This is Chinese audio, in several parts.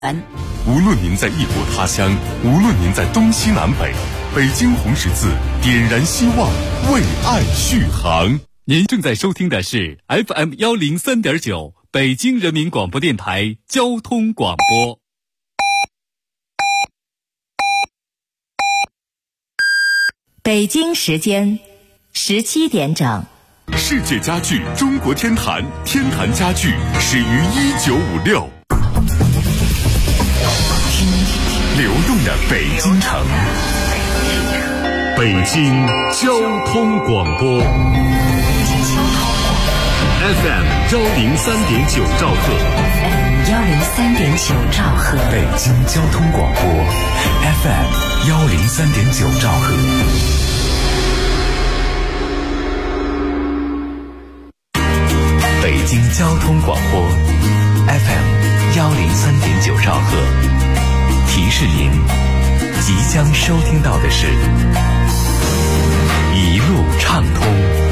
无论您在异国他乡，无论您在东西南北，北京红十字点燃希望，为爱续航。 您正在收听的是 FM 103.9北京人民广播电台交通广播。 北京时间17点整。 世界家具中国天坛，天坛家具始于1956。流动的北京城，北京交通广播 FM 103.9兆赫， 103.9兆赫， 北京交通广播 FM 103.9兆赫。北京交通广播 FM 103.9兆赫，提示您即将收听到的是一路畅通。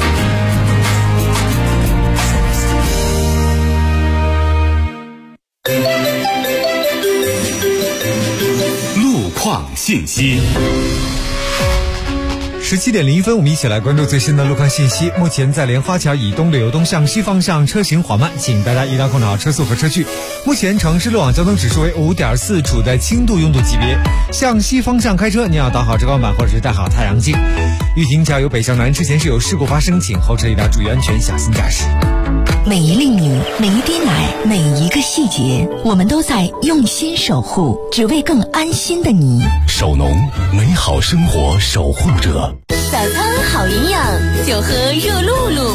路况信息。 17点01分，我们一起来关注最新的路况信息。目前在莲花桥以东流东向西方向车行缓慢，请大家一定要控制好车速和车距。目前城市路网交通指数为 5.4， 处在轻度拥堵级别。向西方向开车，您要倒好遮光板或者是戴好太阳镜。玉亭桥由北向南之前是有事故发生，请后车一定要注意安全，小心驾驶。 每一粒米，每一滴奶，每一个细节，我们都在用心守护，只为更安心的你。 首农，美好生活守护者。 早餐好营养，就喝热露露。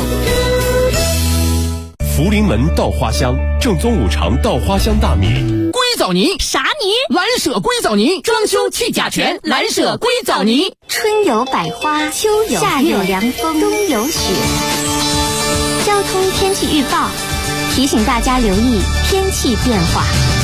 福临门稻花香，正宗五常稻花香大米。 硅藻泥啥泥？ 蓝舍硅藻泥，装修去甲醛，蓝舍硅藻泥。 春有百花，秋有夏有凉风，冬有雪。交通天气预报提醒大家留意天气变化。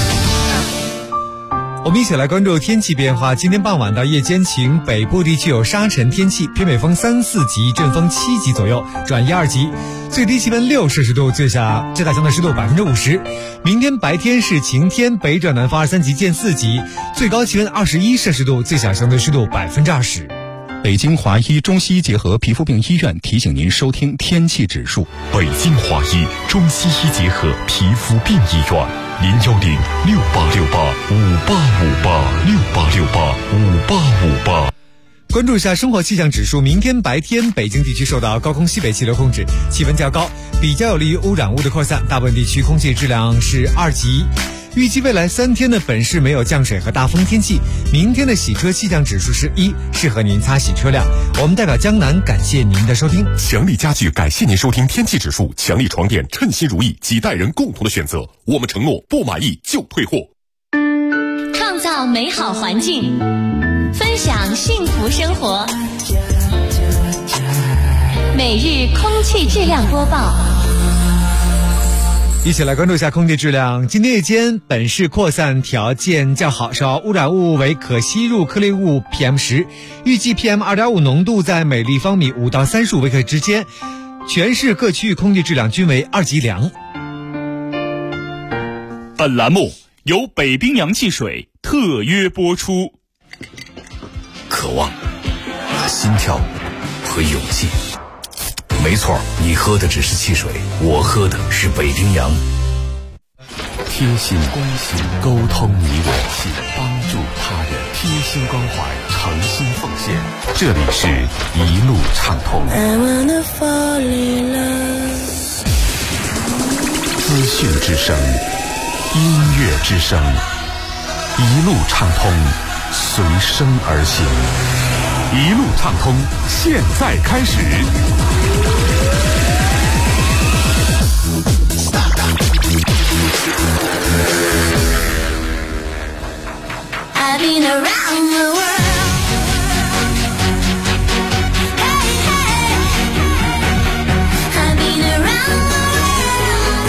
我们一起来关注天气变化。今天傍晚到夜间晴，北部地区有沙尘天气，偏北风3、4级，阵风7级左右，转1、2级。最低气温6摄氏度，最大相对湿度50%。明天白天是晴天，北转南风2、3级见4级，最高气温21摄氏度，最小相对湿度20%。 北京华医中西医结合皮肤病医院提醒您收听天气指数。北京华医中西医结合皮肤病医院，010-6868-5858，6868-5858。 关注一下生活气象指数。明天白天，北京地区受到高空西北气流控制，气温较高，比较有利于污染物的扩散，大部分地区空气质量是2级。预计未来3天的本市没有降水和大风天气。明天的洗车气象指数是1，适合您擦洗车辆。我们代表江南感谢您的收听。 强力家具感谢您收听天气指数。强力床垫，称心如意，几代人共同的选择。我们承诺不满意就退货。 创造美好环境，分享幸福生活。每日空气质量播报。 一起来关注一下空气质量。今天夜间本市扩散条件较好，首要污染物为可吸入颗粒物 PM10， 预计 PM2.5 浓度在每立方米5到35微克之间，全市各区域空气质量均为2级良。 本栏目由北冰洋汽水特约播出。 渴望和心跳和勇气，没错，你喝的只是汽水，我喝的是北冰洋。贴心关心，沟通你我，帮助他人，贴心关怀，诚心奉献。这里是一路畅通。资讯之声，音乐之声，一路畅通，随声而行。一路畅通，现在开始。 I've been around the world. Hey, hey. I've been around the world.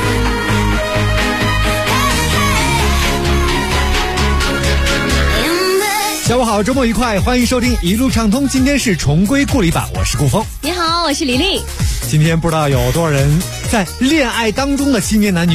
Hey, hey. 下午好，周末愉快，欢迎收听一路畅通。今天是重归故里版，我是顾峰。 你好，我是李丽。 今天不知道有多少人在恋爱当中的青年男女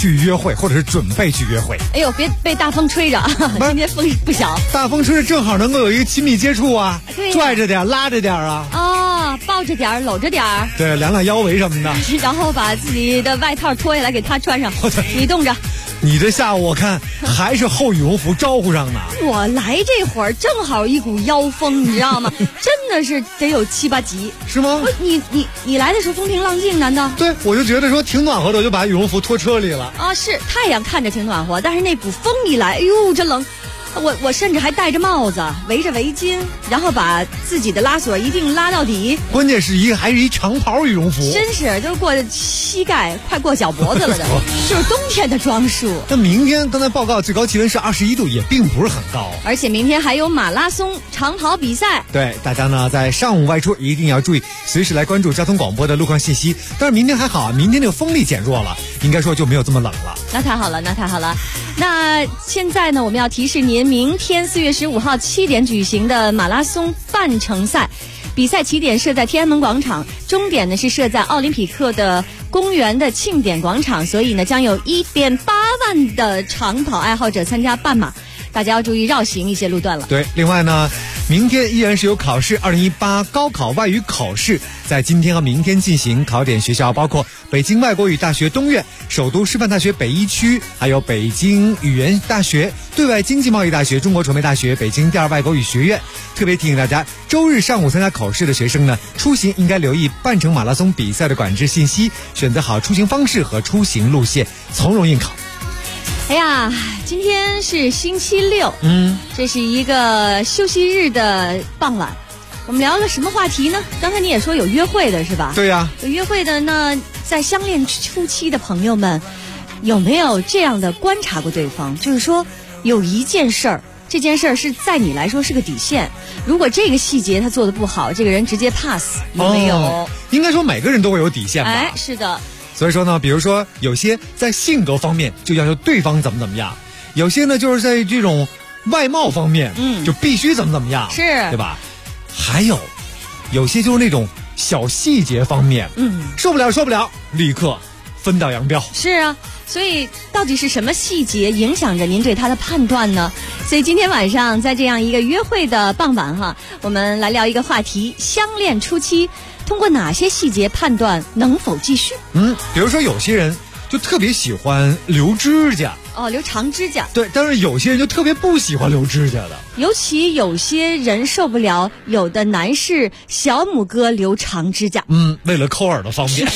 去约会，或者是准备去约会。 哎呦，别被大风吹着啊！今天风不小， 大风吹着正好能够有一个亲密接触啊，拽着点，拉着点啊。 哦，抱着点，搂着点。 对，量量腰围什么的。 然后把自己的外套脱下来给他穿上，你冻着。 你这下午我看还是厚羽绒服招呼上呢。 我来这会儿正好一股妖风，你知道吗？真的是得有7、8级， 是吗？ 你来的时候风平浪静，难道？ 对，我就觉得说挺暖和的，我就把羽绒服拖车里了。 啊，是太阳看着挺暖和，但是那股风一来，哎呦，真冷。我甚至还戴着帽子，围着围巾，然后把自己的拉锁一定拉到底。 关键是还是一长袍羽绒服， 真是都过膝盖，快过脚脖子了的，就是冬天的装束。 那明天刚才报告最高气温是21度，也并不是很高， 而且明天还有马拉松长跑比赛。 对，大家呢在上午外出一定要注意，随时来关注交通广播的路况信息。但是明天还好，明天这个风力减弱了，应该说就没有这么冷了。 那太好了，那太好了。那现在呢，我们要提示您，明天4月15号7点举行的马拉松半程赛，比赛起点设在天安门广场，终点呢是设在奥林匹克的公园的庆典广场，所以呢将有1.8万的长跑爱好者参加半马，大家要注意绕行一些路段了。 对，另外呢，明天依然是有考试，2018高考外语考试在今天和明天进行，考点学校包括北京外国语大学东院、首都师范大学北一区，还有北京语言大学、对外经济贸易大学、中国传媒大学、北京第二外国语学院。特别提醒大家，周日上午参加考试的学生呢，出行应该留意半程马拉松比赛的管制信息，选择好出行方式和出行路线，从容应考。 哎呀，今天是星期六，这是一个休息日的傍晚，我们聊了什么话题呢？刚才你也说有约会的是吧？ 对呀， 有约会的。那在相恋初期的朋友们，有没有这样的观察过对方？就是说，有一件事儿，这件事儿是在你来说是个底线，如果这个细节他做得不好，这个人直接 pass， 有没有？ 应该说每个人都会有底线吧？ 哎，是的。 所以说呢，比如说有些在性格方面就要求对方怎么样，有些呢就是在这种外貌方面，就必须怎么样， 是， 对吧？还有些就是那种小细节方面，受不了，立刻分道扬镳。 是啊，所以到底是什么细节影响着您对他的判断呢？所以今天晚上在这样一个约会的傍晚哈，我们来聊一个话题：相恋初期通过哪些细节判断能否继续？ 比如说有些人就特别喜欢留指甲， 留长指甲。 对，但是有些人就特别不喜欢留指甲的， 尤其有些人受不了有的男士小拇哥留长指甲。 为了抠耳朵方便。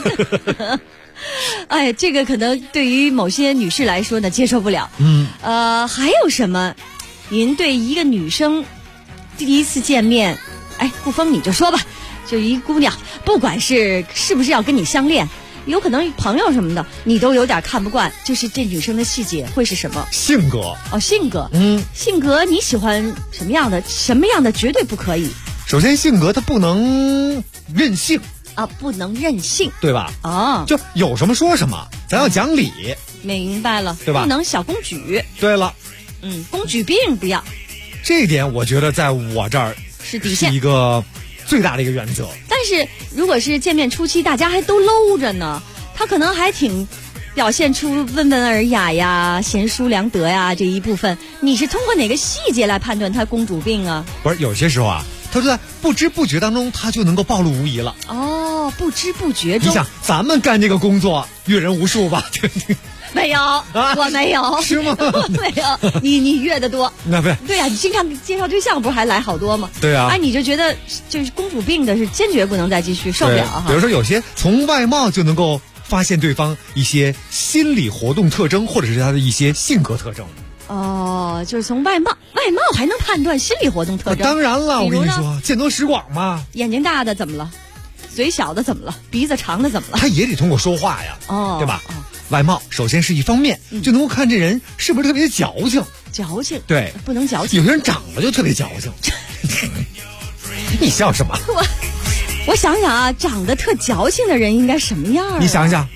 哎，这个可能对于某些女士来说呢接受不了。还有什么？您对一个女生第一次见面，不封你就说吧，就一姑娘，不管是不是要跟你相恋，有可能朋友什么的，你都有点看不惯，就是这女生的细节会是什么？ 性格。 性格。性格你喜欢什么样的？什么样的绝对不可以？ 首先性格它不能任性。 不能任性， 对吧？就有什么说什么，咱要讲理。 明白了， 对吧？ 不能小公举。 对了， 公举病不要。 这一点我觉得在我这儿是底线， 是一个最大的一个原则。 但是如果是见面初期，大家还都搂着呢，他可能还挺表现出温文尔雅呀、贤淑良德呀这一部分，你是通过哪个细节来判断他公主病啊？ 不是，有些时候啊，他就在不知不觉当中，他就能够暴露无遗了。 不知不觉中。 你想，咱们干这个工作，阅人无数吧？ 没有，我没有。 是吗？ 没有，你阅得多。 那不是？ 对呀，你经常介绍对象，不是还来好多吗？ 对啊。 你就觉得就是公主病的是坚决不能再继续，受不了哈。 比如说有些从外貌就能够发现对方一些心理活动特征，或者是他的一些性格特征。 就是从外貌还能判断心理活动特征？ 当然了，我跟你说，见多识广嘛。 眼睛大的怎么了？嘴小的怎么了？鼻子长的怎么了？ 他也得通过说话呀，对吧？外貌首先是一方面，就能够看这人是不是特别矫情。 矫情？ 对， 不能矫情。 有些人长得就特别矫情。你笑什么？ 我想想啊，长得特矫情的人应该什么样？ 你想想。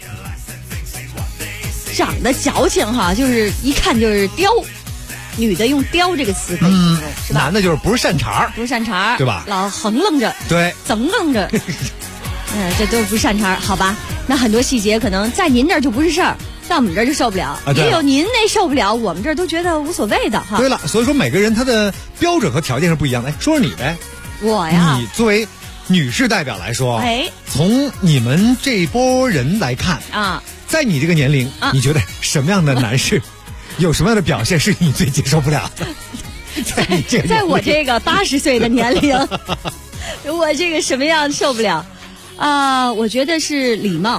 长得矫情哈，就是一看就是刁，女的用刁这个词可以形容，是吧？ 男的就是不是善茬，对吧？ 老横愣着， 对， 增愣着，这都不善茬，好吧？那很多细节可能在您那儿就不是事儿， 在我们这儿就受不了， 也有您那受不了，我们这儿都觉得无所谓的哈。 对了，所以说每个人他的标准和条件是不一样的。说说你呗。 我呀， 你作为女士代表来说，从你们这一波人来看啊， 在你这个年龄，你觉得什么样的男士有什么样的表现是你最接受不了的？ 在我这个80岁的年龄，我这个什么样受不了啊？我觉得是礼貌，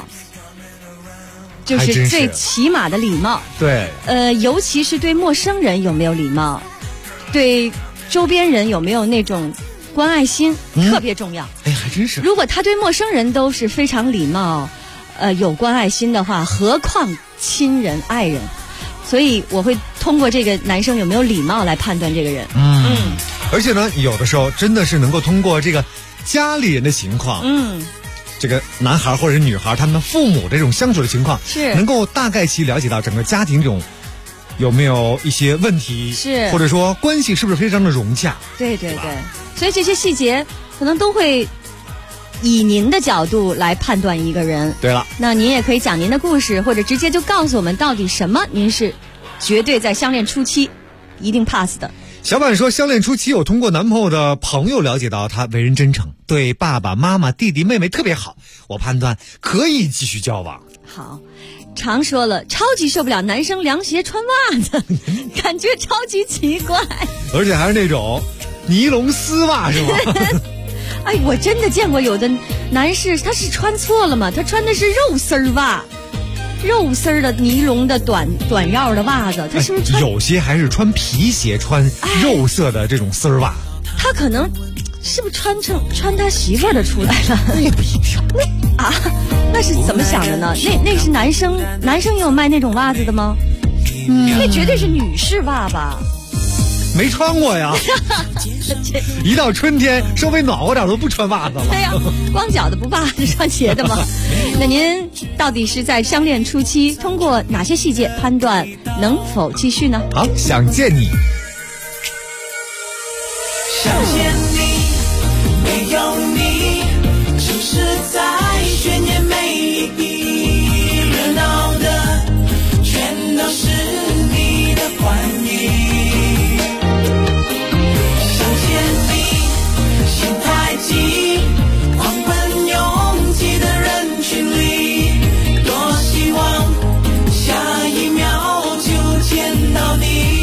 就是最起码的礼貌。 对， 尤其是对陌生人有没有礼貌，对周边人有没有那种关爱心，特别重要。 哎，还真是。 如果他对陌生人都是非常礼貌，有关爱心的话，何况亲人、爱人？所以我会通过这个男生有没有礼貌来判断这个人。 而且呢，有的时候真的是能够通过这个家里人的情况，这个男孩或者是女孩他们父母这种相处的情况， 是能够大概其了解到整个家庭这种有没有一些问题， 是或者说关系是不是非常的融洽。 对对对，所以这些细节可能都会以您的角度来判断一个人。 对了， 那您也可以讲您的故事，或者直接就告诉我们到底什么您是绝对在相恋初期一定 pass 的。 小板说，相恋初期有通过男朋友的朋友了解到他为人真诚，对爸爸妈妈弟弟妹妹特别好，我判断可以继续交往。 好，常说了，超级受不了男生凉鞋穿袜子，感觉超级奇怪， 而且还是那种尼龙丝袜是吗？ 哎，我真的见过有的男士他是穿错了嘛，他穿的是肉丝袜，肉丝的尼龙的短腰的袜子，他是不是穿？ 有些还是穿皮鞋，穿肉色的这种丝袜。 他可能是不是穿他媳妇儿的出来了？ 那不一定。 那是怎么想的呢？那是男生也有卖那种袜子的吗？那绝对是女士袜吧？ 没穿过呀。一到春天稍微暖和点都不穿袜子了。 对呀，光脚的不怕穿鞋的吗？那您到底是在相恋初期通过哪些细节判断能否继续呢？ 好，想见你。 想见你，没有你，城市在渲染每一笔，热闹的全都是你的欢迎。狂奔拥挤的人群里，多希望下一秒就见到你。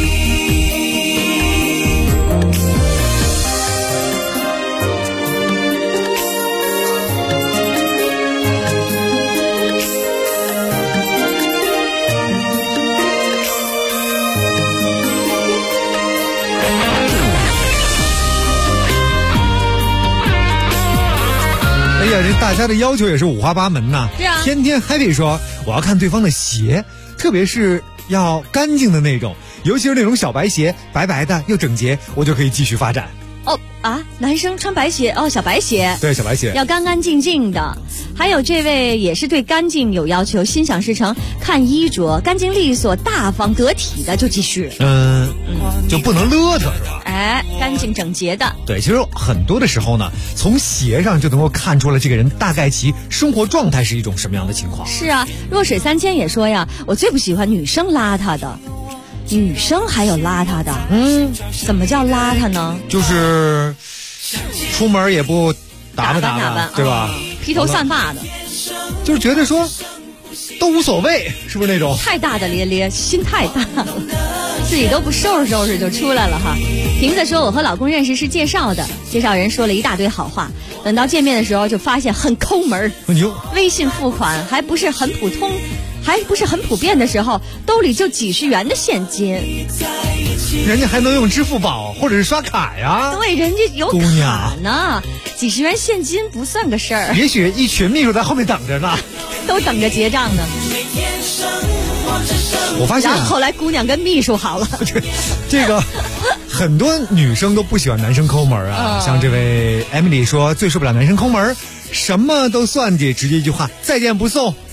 哎呀，这大家的要求也是五花八门呐。 是啊， 天天还得说我要看对方的鞋，特别是要干净的那种，尤其是那种小白鞋，白白的又整洁，我就可以继续发展。 男生穿白鞋小白鞋， 对，小白鞋要干干净净的。还有这位也是对干净有要求，心想事成，看衣着干净利索、大方得体的就继续。 就不能邋遢是吧？ 干净整洁的。 对，其实很多的时候呢，从鞋上就能够看出了这个人大概其生活状态是一种什么样的情况。 是啊，弱水三千也说呀，我最不喜欢女生邋遢的。女生还有邋遢的？怎么叫邋遢呢？ 就是出门也不打扮，对吧？ 披头散发的， 就是觉得说都无所谓，是不是那种？ 太大大咧咧，心太大了，自己都不收拾收拾就出来了哈。瓶子说，我和老公认识是介绍的，介绍人说了一大堆好话，等到见面的时候就发现很抠门。微信付款还不是很普通，还不是很普遍的时候，兜里就几十元的现金， 人家还能用支付宝或者是刷卡呀。 对，人家有卡呢，几十元现金不算个事儿。 也许一群秘书在后面等着呢， 都等着结账呢。 我发现然后后来姑娘跟秘书好了。 这个很多女生都不喜欢男生抠门啊，像这位 Emily 说最受不了男生抠门，什么都算计，直接一句话再见不送。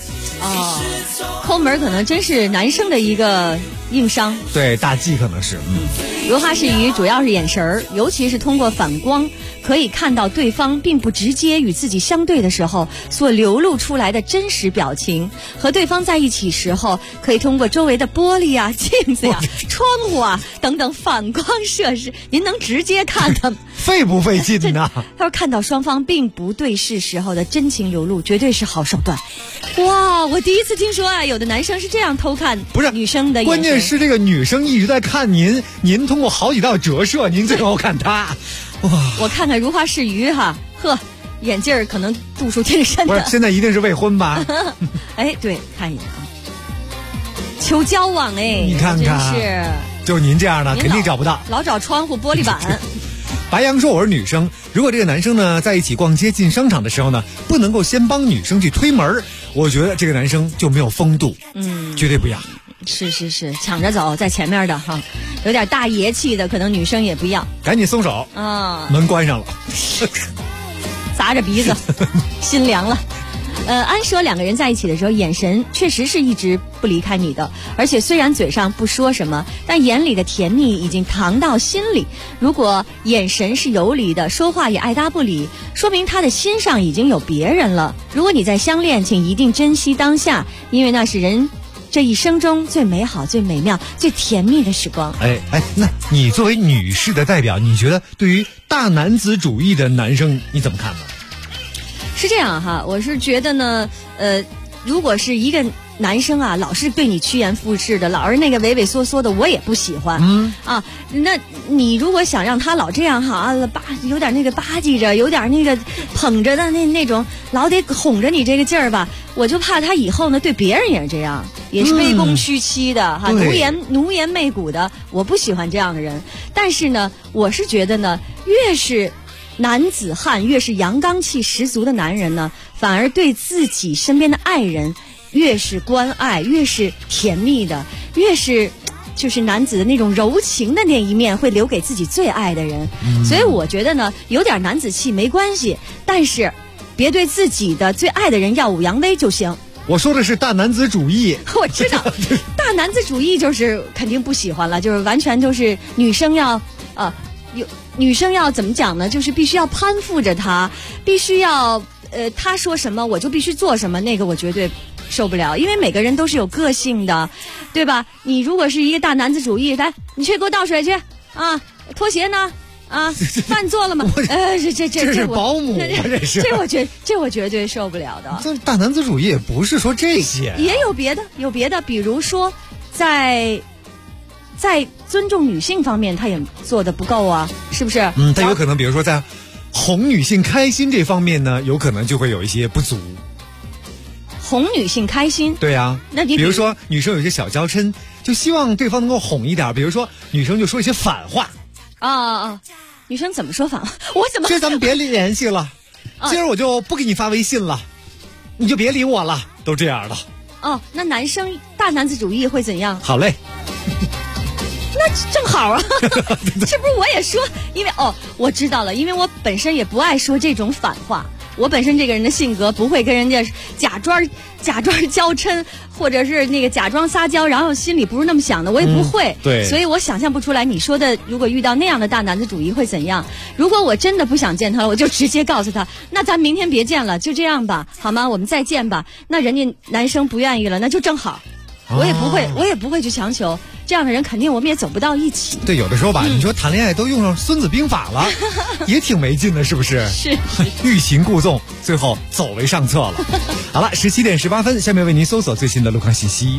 抠门可能真是男生的一个硬伤。 对，大忌可能是。 如花似鱼主要是眼神儿，尤其是通过反光可以看到对方并不直接与自己相对的时候所流露出来的真实表情。和对方在一起时候，可以通过周围的玻璃啊、镜子呀、窗户啊等等反光设施，您能直接看到费不费劲呢？ 他说看到双方并不对视时候的真情流露，绝对是好手段。哇，我第一次听说啊，有的男生是这样偷看女生的眼神。 关键是这个女生一直在看您通过好几道折射，您最后看她。哇， 我看看如花似鱼哈，呵，眼镜儿可能度数挺深的。 不是，现在一定是未婚吧？ 哎，对，看一眼啊，求交往哎， 你看看， 真是就您这样的肯定找不到， 老找窗户玻璃板。 白羊说我是女生，如果这个男生呢在一起逛街进商场的时候呢，不能够先帮女生去推门，我觉得这个男生就没有风度，绝对不要。 是，抢着走在前面的哈，有点大爷气的，可能女生也不要， 赶紧松手啊！门关上了， 咂着鼻子，心凉了。安说两个人在一起的时候，眼神确实是一直不离开你的，而且虽然嘴上不说什么，但眼里的甜蜜已经藏到心里。如果眼神是游离的，说话也爱搭不理，说明他的心上已经有别人了。如果你在相恋，请一定珍惜当下，因为那是人这一生中最美好、最美妙、最甜蜜的时光。 哎，那你作为女士的代表，你觉得对于大男子主义的男生你怎么看呢？ 是这样哈，我是觉得呢，如果是一个男生啊，老是对你趋炎附势的，老是那个畏畏缩缩的，我也不喜欢。那你如果想让他老这样哈，有点那个吧唧着，有点那个捧着的那种，老得哄着你这个劲儿吧，我就怕他以后呢对别人也是这样，也是卑躬屈膝的哈，奴颜媚骨的，我不喜欢这样的人。但是呢，我是觉得呢，越是男子汉，越是阳刚气十足的男人呢，反而对自己身边的爱人越是关爱，越是甜蜜的，越是就是男子的那种柔情的那一面会留给自己最爱的人。所以我觉得呢，有点男子气没关系，但是别对自己的最爱的人耀武扬威就行。 我说的是大男子主义。 我知道大男子主义就是肯定不喜欢了，就是完全就是女生要女生要怎么讲呢，就是必须要攀附着他，必须要他说什么我就必须做什么，那个我绝对受不了。因为每个人都是有个性的，对吧？你如果是一个大男子主义，来你去给我倒水去啊，拖鞋呢啊，饭做了吗？ 这是保姆， 这我绝对受不了的。 这大男子主义也不是说这些， 也有别的，比如说在尊重女性方面他也做得不够啊，是不是？ 他有可能比如说在哄女性开心这方面呢，有可能就会有一些不足。 哄女性开心？对啊。那你比如说女生有些小娇嗔，就希望对方能够哄一点，比如说女生就说一些反话。 女生怎么说反话？我怎么？ 今儿咱们别联系了，今儿我就不给你发微信了，你就别理我了，都这样的。 那男生大男子主义会怎样？ 好嘞。 那正好啊，这不是我也说，因为我知道了，因为我本身也不爱说这种反话，我本身这个人的性格不会跟人家假装娇嗔，或者是那个假装撒娇，然后心里不是那么想的，我也不会。 对， 所以我想象不出来你说的，如果遇到那样的大男子主义会怎样。如果我真的不想见他了，我就直接告诉他，那咱明天别见了，就这样吧，好吗？我们再见吧。那人家男生不愿意了，那就正好。我也不会去强求，这样的人肯定我们也走不到一起。 对，有的时候吧，你说谈恋爱都用上孙子兵法了，也挺没劲的，是不是？ 是欲擒故纵，最后走为上策了。好了，17点18分，下面为您搜索最新的路况信息。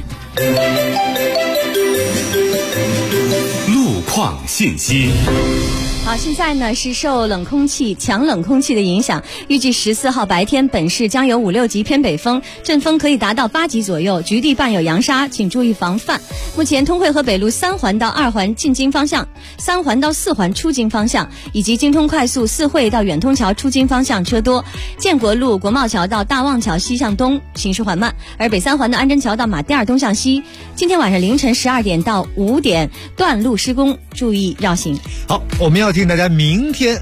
路况信息。 好，现在呢是受强冷空气的影响，预计14号白天本市将有5、6级偏北风，阵风可以达到8级左右，局地伴有扬沙，请注意防范。目前通惠河北路3环到2环进京方向、3环到4环出京方向，以及京通快速4惠到远通桥出京方向车多，建国路国贸桥到大望桥西向东行驶缓慢，而北3环的安贞桥到马甸尔东向西，今天晚上凌晨12点到5点段路施工，注意绕行。 好，我们要提醒大家，明天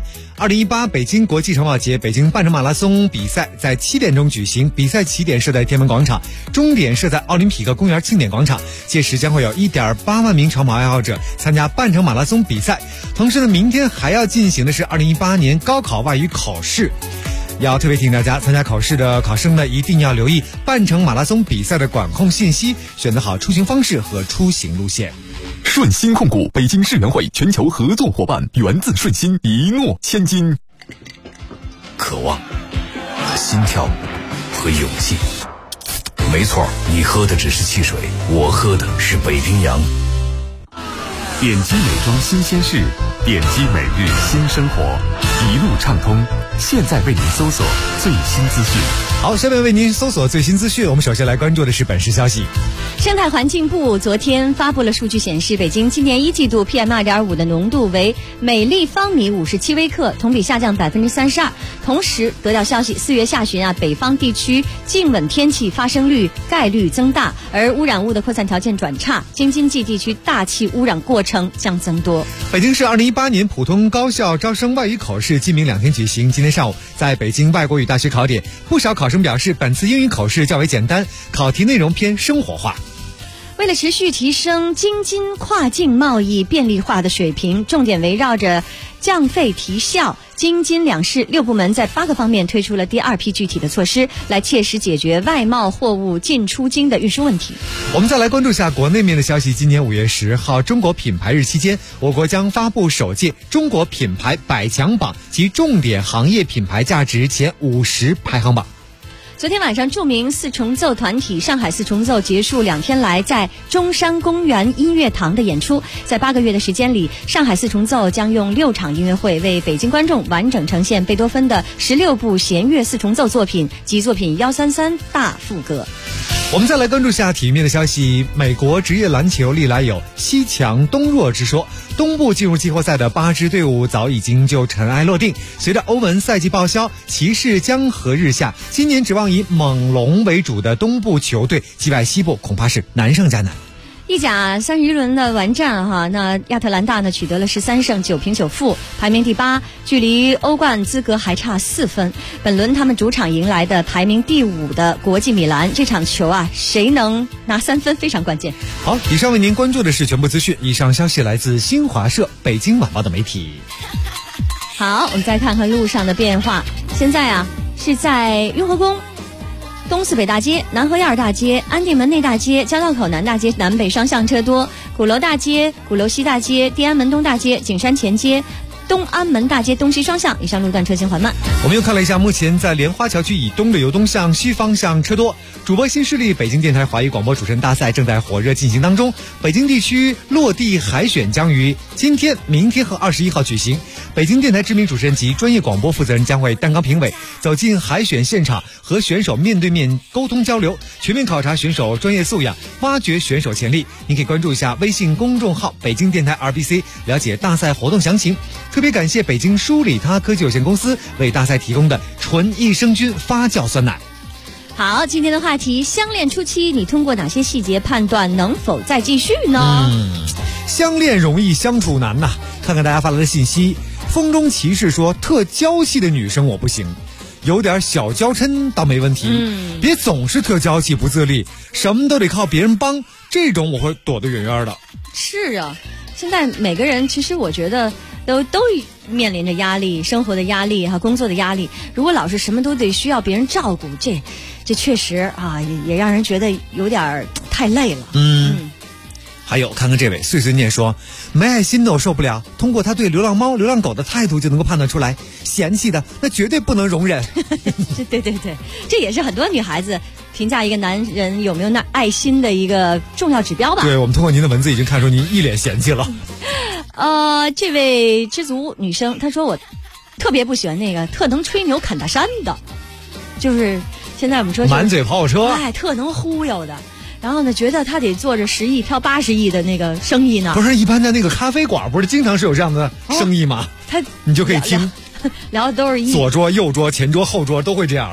2018北京国际长跑节北京半程马拉松比赛在7点钟举行，比赛起点设在天安门广场，终点设在奥林匹克公园庆典广场。届时将会有1.8万名长跑爱好者参加半程马拉松比赛。同时呢，明天还要进行的是2018年高考外语考试。要特别提醒大家，参加考试的考生呢，一定要留意半程马拉松比赛的管控信息，选择好出行方式和出行路线。 顺心控股北京世园会全球合作伙伴，源自顺心，一诺千金。 渴望和心跳和勇气，没错，你喝的只是汽水，我喝的是北冰洋。 点击美妆新鲜事，点击每日新生活，一路畅通。现在为您搜索最新资讯。 好，下面为您搜索最新资讯。我们首先来关注的是本市消息。 生态环境部昨天发布了数据显示，北京今年1季度 PM2.5 的浓度为每立方米57微克，同比下降32%。同时得到消息，4月下旬北方地区静稳天气发生率概率增大，而污染物的扩散条件转差，京津冀地区大气污染过程将增多。 北京市2018年普通高校招生外语考试今明2天举行。今天上午，在北京外国语大学考点，不少考生表示，本次英语考试较为简单，考题内容偏生活化。 为了持续提升京津跨境贸易便利化的水平，重点围绕着降费提效，京津两市6部门在8个方面推出了第2批具体的措施，来切实解决外贸货物进出京的运输问题。 我们再来关注一下国内面的消息。今年5月10号中国品牌日期间，我国将发布首届中国品牌100强榜及重点行业品牌价值前50排行榜。 昨天晚上，著名四重奏团体上海四重奏结束2天来在中山公园音乐堂的演出。在8个月的时间里，上海四重奏将用6场音乐会为北京观众完整呈现贝多芬的16部弦乐四重奏作品及作品133大赋格。 我们再来关注下体育面的消息。美国职业篮球历来有西强东弱之说，东部进入季后赛的8支队伍早已经就尘埃落定。随着欧文赛季报销，骑士江河日下，今年指望以猛龙为主的东部球队击败西部，恐怕是难上加难。 意甲31轮的完战那亚特兰大呢取得了13胜9平9负，排名第8，距离欧冠资格还差4分。本轮他们主场迎来的排名第5的国际米兰，这场球谁能拿3分非常关键。 好，以上为您关注的是全部资讯，以上消息来自新华社、北京晚报的媒体。 好，我们再看看路上的变化。现在是在雍和宫、东四北大街、南河沿儿大街、安定门内大街、交道口南大街南北双向车多，鼓楼大街、鼓楼西大街、地安门东大街、景山前街、东安门大街东西双向以上路段车行缓慢。 我们又看了一下，目前在莲花桥区以东的由东向西方向车多。主播新势力北京电台华语广播主持人大赛正在火热进行当中，北京地区落地海选将于今天、明天和21号举行。北京电台知名主持人及专业广播负责人将会担纲评委，走进海选现场，和选手面对面沟通交流，全面考察选手专业素养，挖掘选手潜力。您可以关注一下微信公众号北京电台 RBC， 了解大赛活动详情。特别感谢北京舒里他科技有限公司为大赛提供的纯益生菌发酵酸奶。 好，今天的话题，相恋初期你通过哪些细节判断能否再继续呢？ 相恋容易相处难呐。看看大家发来的信息，风中骑士说，特娇气的女生我不行，有点小娇嗔倒没问题，别总是特娇气不自立，什么都得靠别人帮，这种我会躲得远远的。 是啊，现在每个人其实我觉得都面临着压力，生活的压力工作的压力。如果老是什么都得需要别人照顾，这确实也让人觉得有点太累了。 还有看看这位碎碎念说，没爱心的我受不了，通过他对流浪猫流浪狗的态度就能够判断出来，嫌弃的那绝对不能容忍。 对，这也是很多女孩子评价一个男人有没有那爱心的一个重要指标吧。 对，我们通过您的文字已经看出您一脸嫌弃了。 这位知足女生她说，我特别不喜欢那个特能吹牛侃大山的，就是现在我们说满嘴跑车， 特能忽悠的。然后呢，觉得他得做着10亿飘80亿的那个生意呢。 不是，一般在那个咖啡馆不是经常是有这样的生意吗？ 他你就可以听聊的都是左桌右桌前桌后桌都会这样的。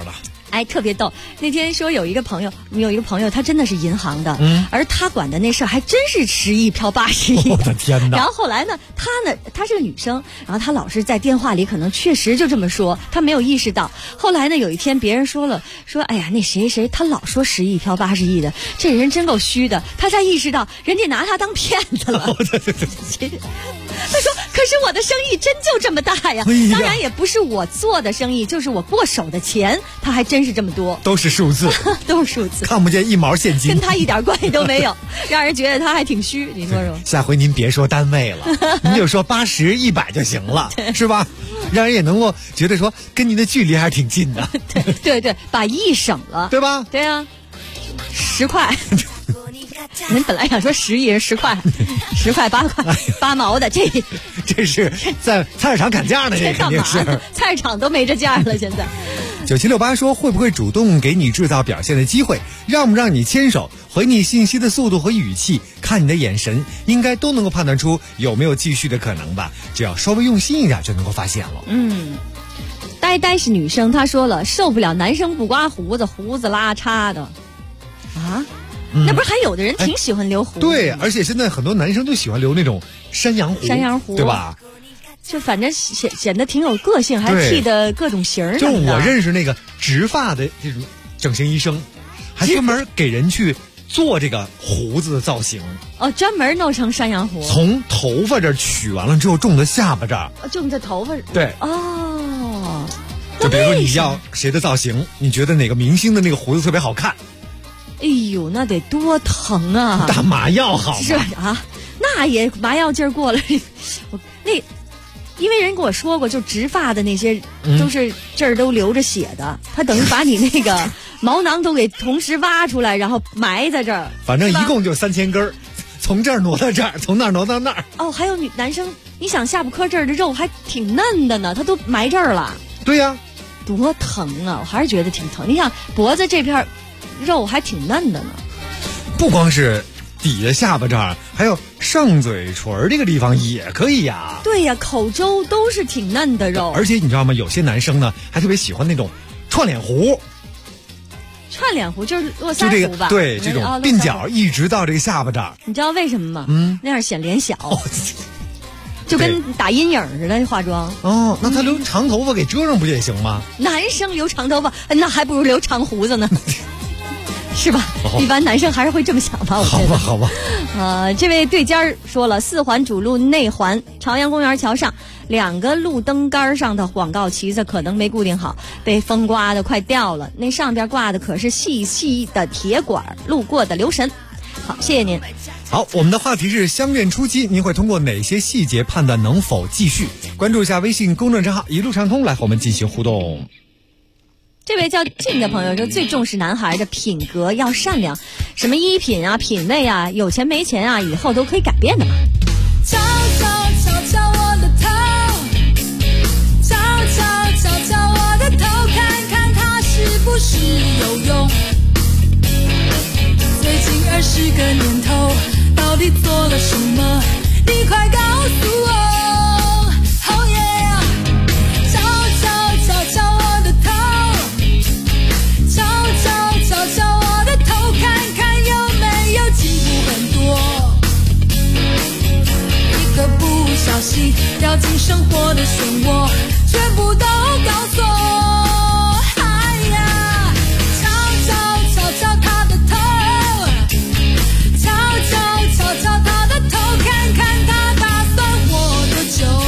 哎，特别逗。那天说有一个朋友，他真的是银行的，而他管的那事儿还真是10亿飘80亿。 我的天哪！ 然后后来呢，她是个女生，然后她老是在电话里可能确实就这么说，她没有意识到。后来呢，有一天别人说，哎呀，那谁他老说10亿飘80亿的，这人真够虚的。他才意识到人家拿他当骗子了。他说：“可是我的生意真就这么大呀！当然也不是我做的生意，就是我过手的钱，他还真是这么多， 都是数字， 都是数字， 看不见1毛现金， 跟他一点关系都没有，让人觉得他还挺虚。你说说， 下回您别说单位了，您就说80、100就行了，是吧？让人也能够觉得说跟您的距离还是挺近的。 对，把亿省了， 对吧？ 对啊，10块。”您本来想说10亿人10块，10块8块8毛的， 这是在菜市场砍价的，这肯定是菜市场都没这价了。现在 9768说会不会主动给你制造表现的机会，让不让你牵手，回你信息的速度和语气，看你的眼神，应该都能够判断出有没有继续的可能吧？只要稍微用心一点就能够发现了。 呆是女生，她说了受不了男生不刮胡子，胡子拉碴的啊。那不是还有的人挺喜欢留胡子？ 对，而且现在很多男生都喜欢留那种山羊胡，对吧？ 就反正显得挺有个性，还剃的各种型儿。 就我认识那个植发的这种整形医生，还专门给人去做这个胡子的造型。 哦，专门弄成山羊胡， 从头发这儿取完了之后种在下巴这儿， 种在头发。 对， 哦。 就比如说你要谁的造型，你觉得哪个明星的那个胡子特别好看？ 哎呦，那得多疼啊！ 打麻药好吗？ 是啊，那也麻药劲儿过了。因为人跟我说过，就植发的那些都是这儿都流着血的，他等于把你那个毛囊都给同时挖出来，然后埋在这儿。 反正一共就3000根，从这儿挪到这儿，从那儿挪到那儿。 哦，还有男生，你想下巴颏这儿的肉还挺嫩的呢，他都埋这儿了。 对呀， 多疼啊！我还是觉得挺疼。你想脖子这片肉还挺嫩的呢， 不光是底下下巴这儿，还有上嘴唇这个地方也可以呀。 对呀，口周都是挺嫩的肉。 而且你知道吗？有些男生呢还特别喜欢那种串脸胡。 串脸胡就是络腮胡吧？ 对，这种鬓角一直到这个下巴这儿。 你知道为什么吗？那样显脸小。就跟打阴影似的化妆。 哦，那他留长头发给遮上不也行吗？ 男生留长头发，那还不如留长胡子呢。是吧？一般男生还是会这么想吧，我觉得。 好吧。 这位对尖说了，4环主路内环朝阳公园桥上2个路灯杆上的广告旗子可能没固定好，被风刮得快掉了。那上边挂的可是细细的铁管，路过的留神。好，谢谢您。 好，我们的话题是相恋初期，您会通过哪些细节判断能否继续？关注一下微信公众账号一路畅通，来和我们进行互动。 这位叫静的朋友说，最重视男孩的品格要善良，什么衣品啊、品味啊，有钱没钱啊，以后都可以改变的嘛。 敲敲敲敲我的头，敲敲敲敲我的头，看看它是不是有用。最近20个年头，到底做了什么？你快告诉我。Oh yeah， 敲敲敲敲我的头，敲敲敲敲我的头，看看有没有进步很多。一个不小心掉进生活的漩涡，全部都搞错。哎呀，敲敲敲敲他的头，敲敲敲敲他的头，看看他打算我多久。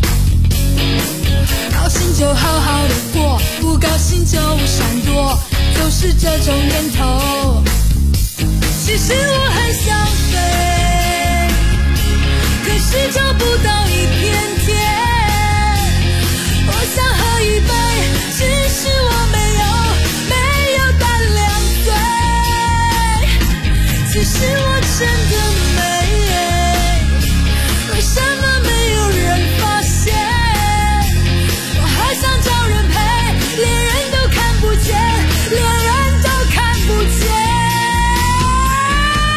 高兴就好好的过，不高兴就闪躲，就是这种念头。其实我很想飞，可是找不到一片天。我想喝一杯，只是我没有胆量醉。其实我真的美，为什么没有人发现？我好想找人陪，连人都看不见，连人都看不见。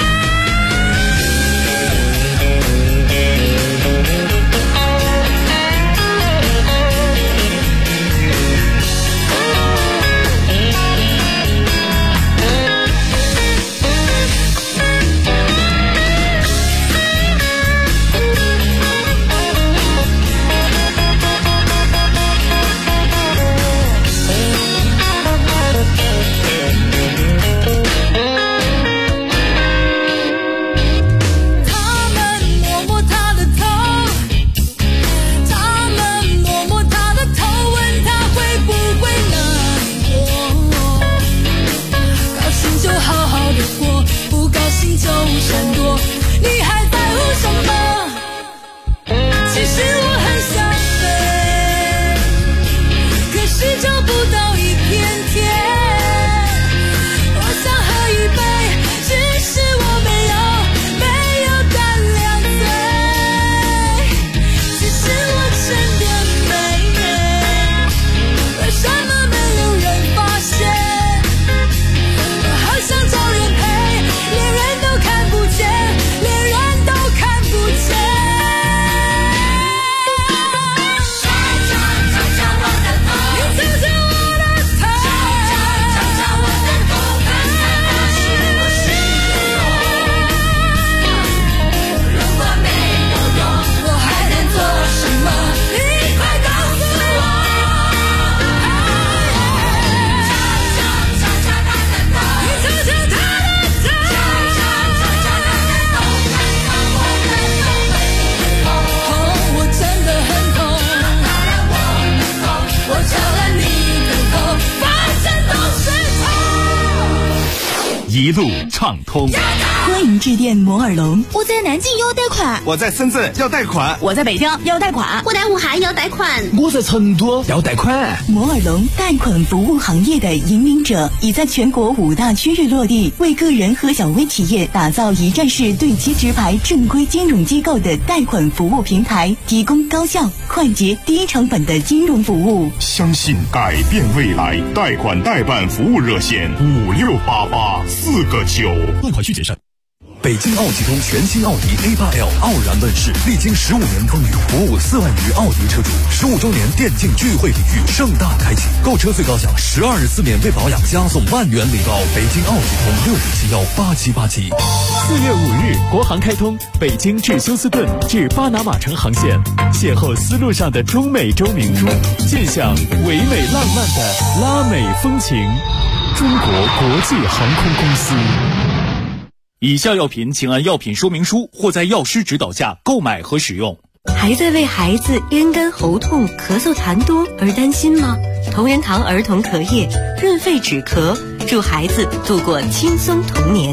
一路畅通。 欢迎致电摩尔龙。 我在南京要贷款， 我在深圳要贷款， 我在北京要贷款， 我在武汉要贷款， 我在成都要贷款。 摩尔龙贷款服务行业的引领者，已在全国5大区域落地，为个人和小微企业打造一站式对接直排正规金融机构的贷款服务平台，提供高效、快捷、低成本的金融服务。 相信改变未来，贷款代办服务热线5688-4个9。 贷款需谨慎。 北京奥汽通全新奥迪 A8L 傲然问世，历经15年风雨，服务4万余奥迪车主。15周年电竞聚会礼遇盛大开启，购车最高享12日次免费保养，加送万元礼包。北京奥汽通65718787。 4月5日，国航开通北京至休斯顿至巴拿马城航线，邂逅丝路上的中美洲明珠，尽享唯美浪漫的拉美风情。中国国际航空公司。 以下药品请按药品说明书或在药师指导下购买和使用。 还在为孩子咽干喉痛、咳嗽痰多而担心吗？同仁堂儿童咳液润肺止咳，助孩子度过轻松童年。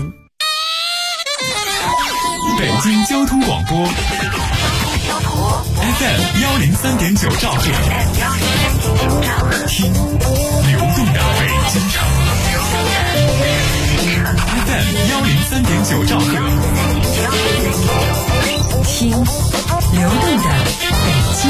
北京交通广播 FM 103.9兆赫，听流动的北京城。FM 103.9兆赫， 听流动的北京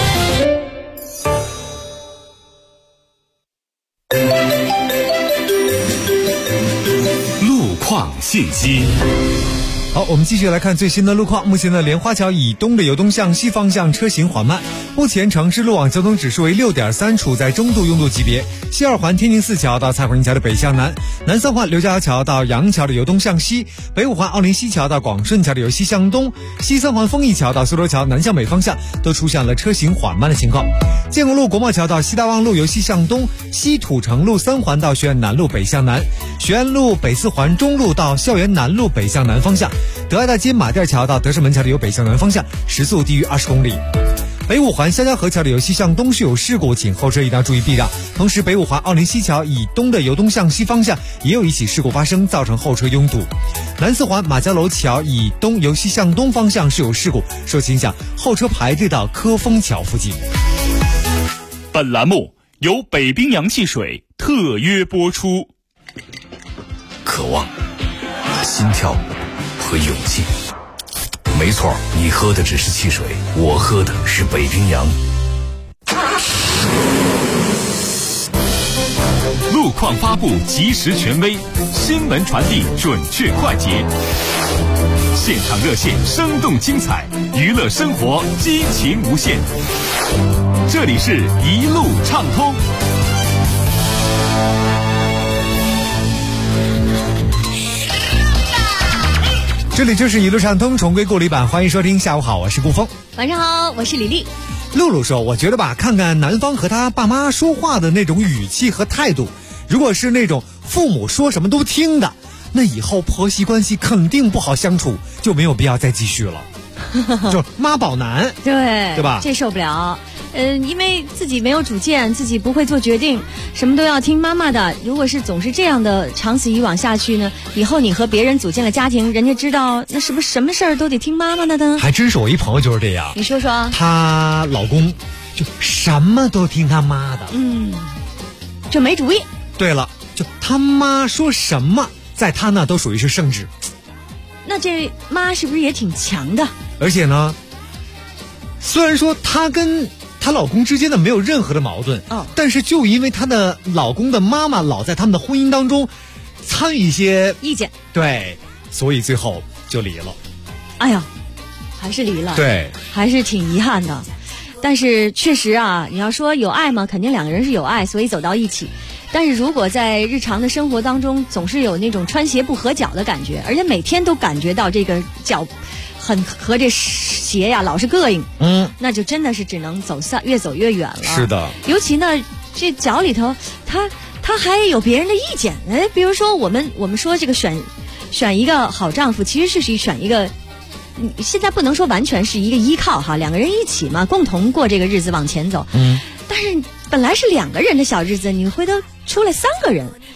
城。路况信息。 好，我们继续来看最新的路况。目前呢，莲花桥以东的由东向西方向车行缓慢，目前城市路网交通指数为6.3，处在中度拥堵级别。西二环天宁寺桥到蔡慧营桥的北向南，南三环刘家桥到杨桥的由东向西，北五环奥林西桥到广顺桥的由西向东，西三环丰益桥到苏州桥南向北方向都出现了车行缓慢的情况。建国路国贸桥到西大望路由西向东，西土城路3环到学院南路北向南，学院路北四环中路到校园南路北向南方向，德爱大街马甸桥到德胜门桥的由北向南方向时速低于20公里。北五环湘江河桥的由西向东是有事故，请后车一定要注意避让。同时北五环奥林西桥以东的由东向西方向也有一起事故发生，造成后车拥堵。南四环马家楼桥以东由西向东方向是有事故，受其影响后车排队到科丰桥附近。 本栏目由北冰洋汽水特约播出。 渴望、心跳和勇气。没错，你喝的只是汽水，我喝的是北冰洋。 路况发布及时权威，新闻传递准确快捷，现场热线生动精彩，娱乐生活激情无限。这里是一路畅通。 这里就是一路畅通重归故里版，欢迎收听。下午好，我是顾峰。 晚上好，我是李丽。 露露说，我觉得吧，看看男方和他爸妈说话的那种语气和态度，如果是那种父母说什么都听的，那以后婆媳关系肯定不好相处，就没有必要再继续了。就妈宝男，对吧？ 这受不了。因为自己没有主见，自己不会做决定，什么都要听妈妈的。如果是总是这样的，长此以往下去呢，以后你和别人组建了家庭，人家知道那是不是什么事儿都得听妈妈的呢？ 还真是，我一朋友就是这样。 你说说。 她老公就什么都听他妈的， 就没主意。 对了，就他妈说什么，在他那都属于是圣旨。 那这妈是不是也挺强的？ 而且呢，虽然说她跟她老公之间的没有任何的矛盾，但是就因为她的老公的妈妈老在他们的婚姻当中参与一些意见， 对，所以最后就离了。 哎呀，还是离了， 对， 还是挺遗憾的。但是确实啊，你要说有爱嘛，肯定两个人是有爱，所以走到一起。但是如果在日常的生活当中总是有那种穿鞋不合脚的感觉，而且每天都感觉到这个脚很和这鞋呀老是膈应，那就真的是只能越走越远了。 是的， 尤其呢这脚里头他还有别人的意见，比如说我们说这个选一个好丈夫，其实是选一个，现在不能说完全是一个依靠哈，两个人一起嘛，共同过这个日子往前走。但是本来是2个人的小日子，你回头出来3个人，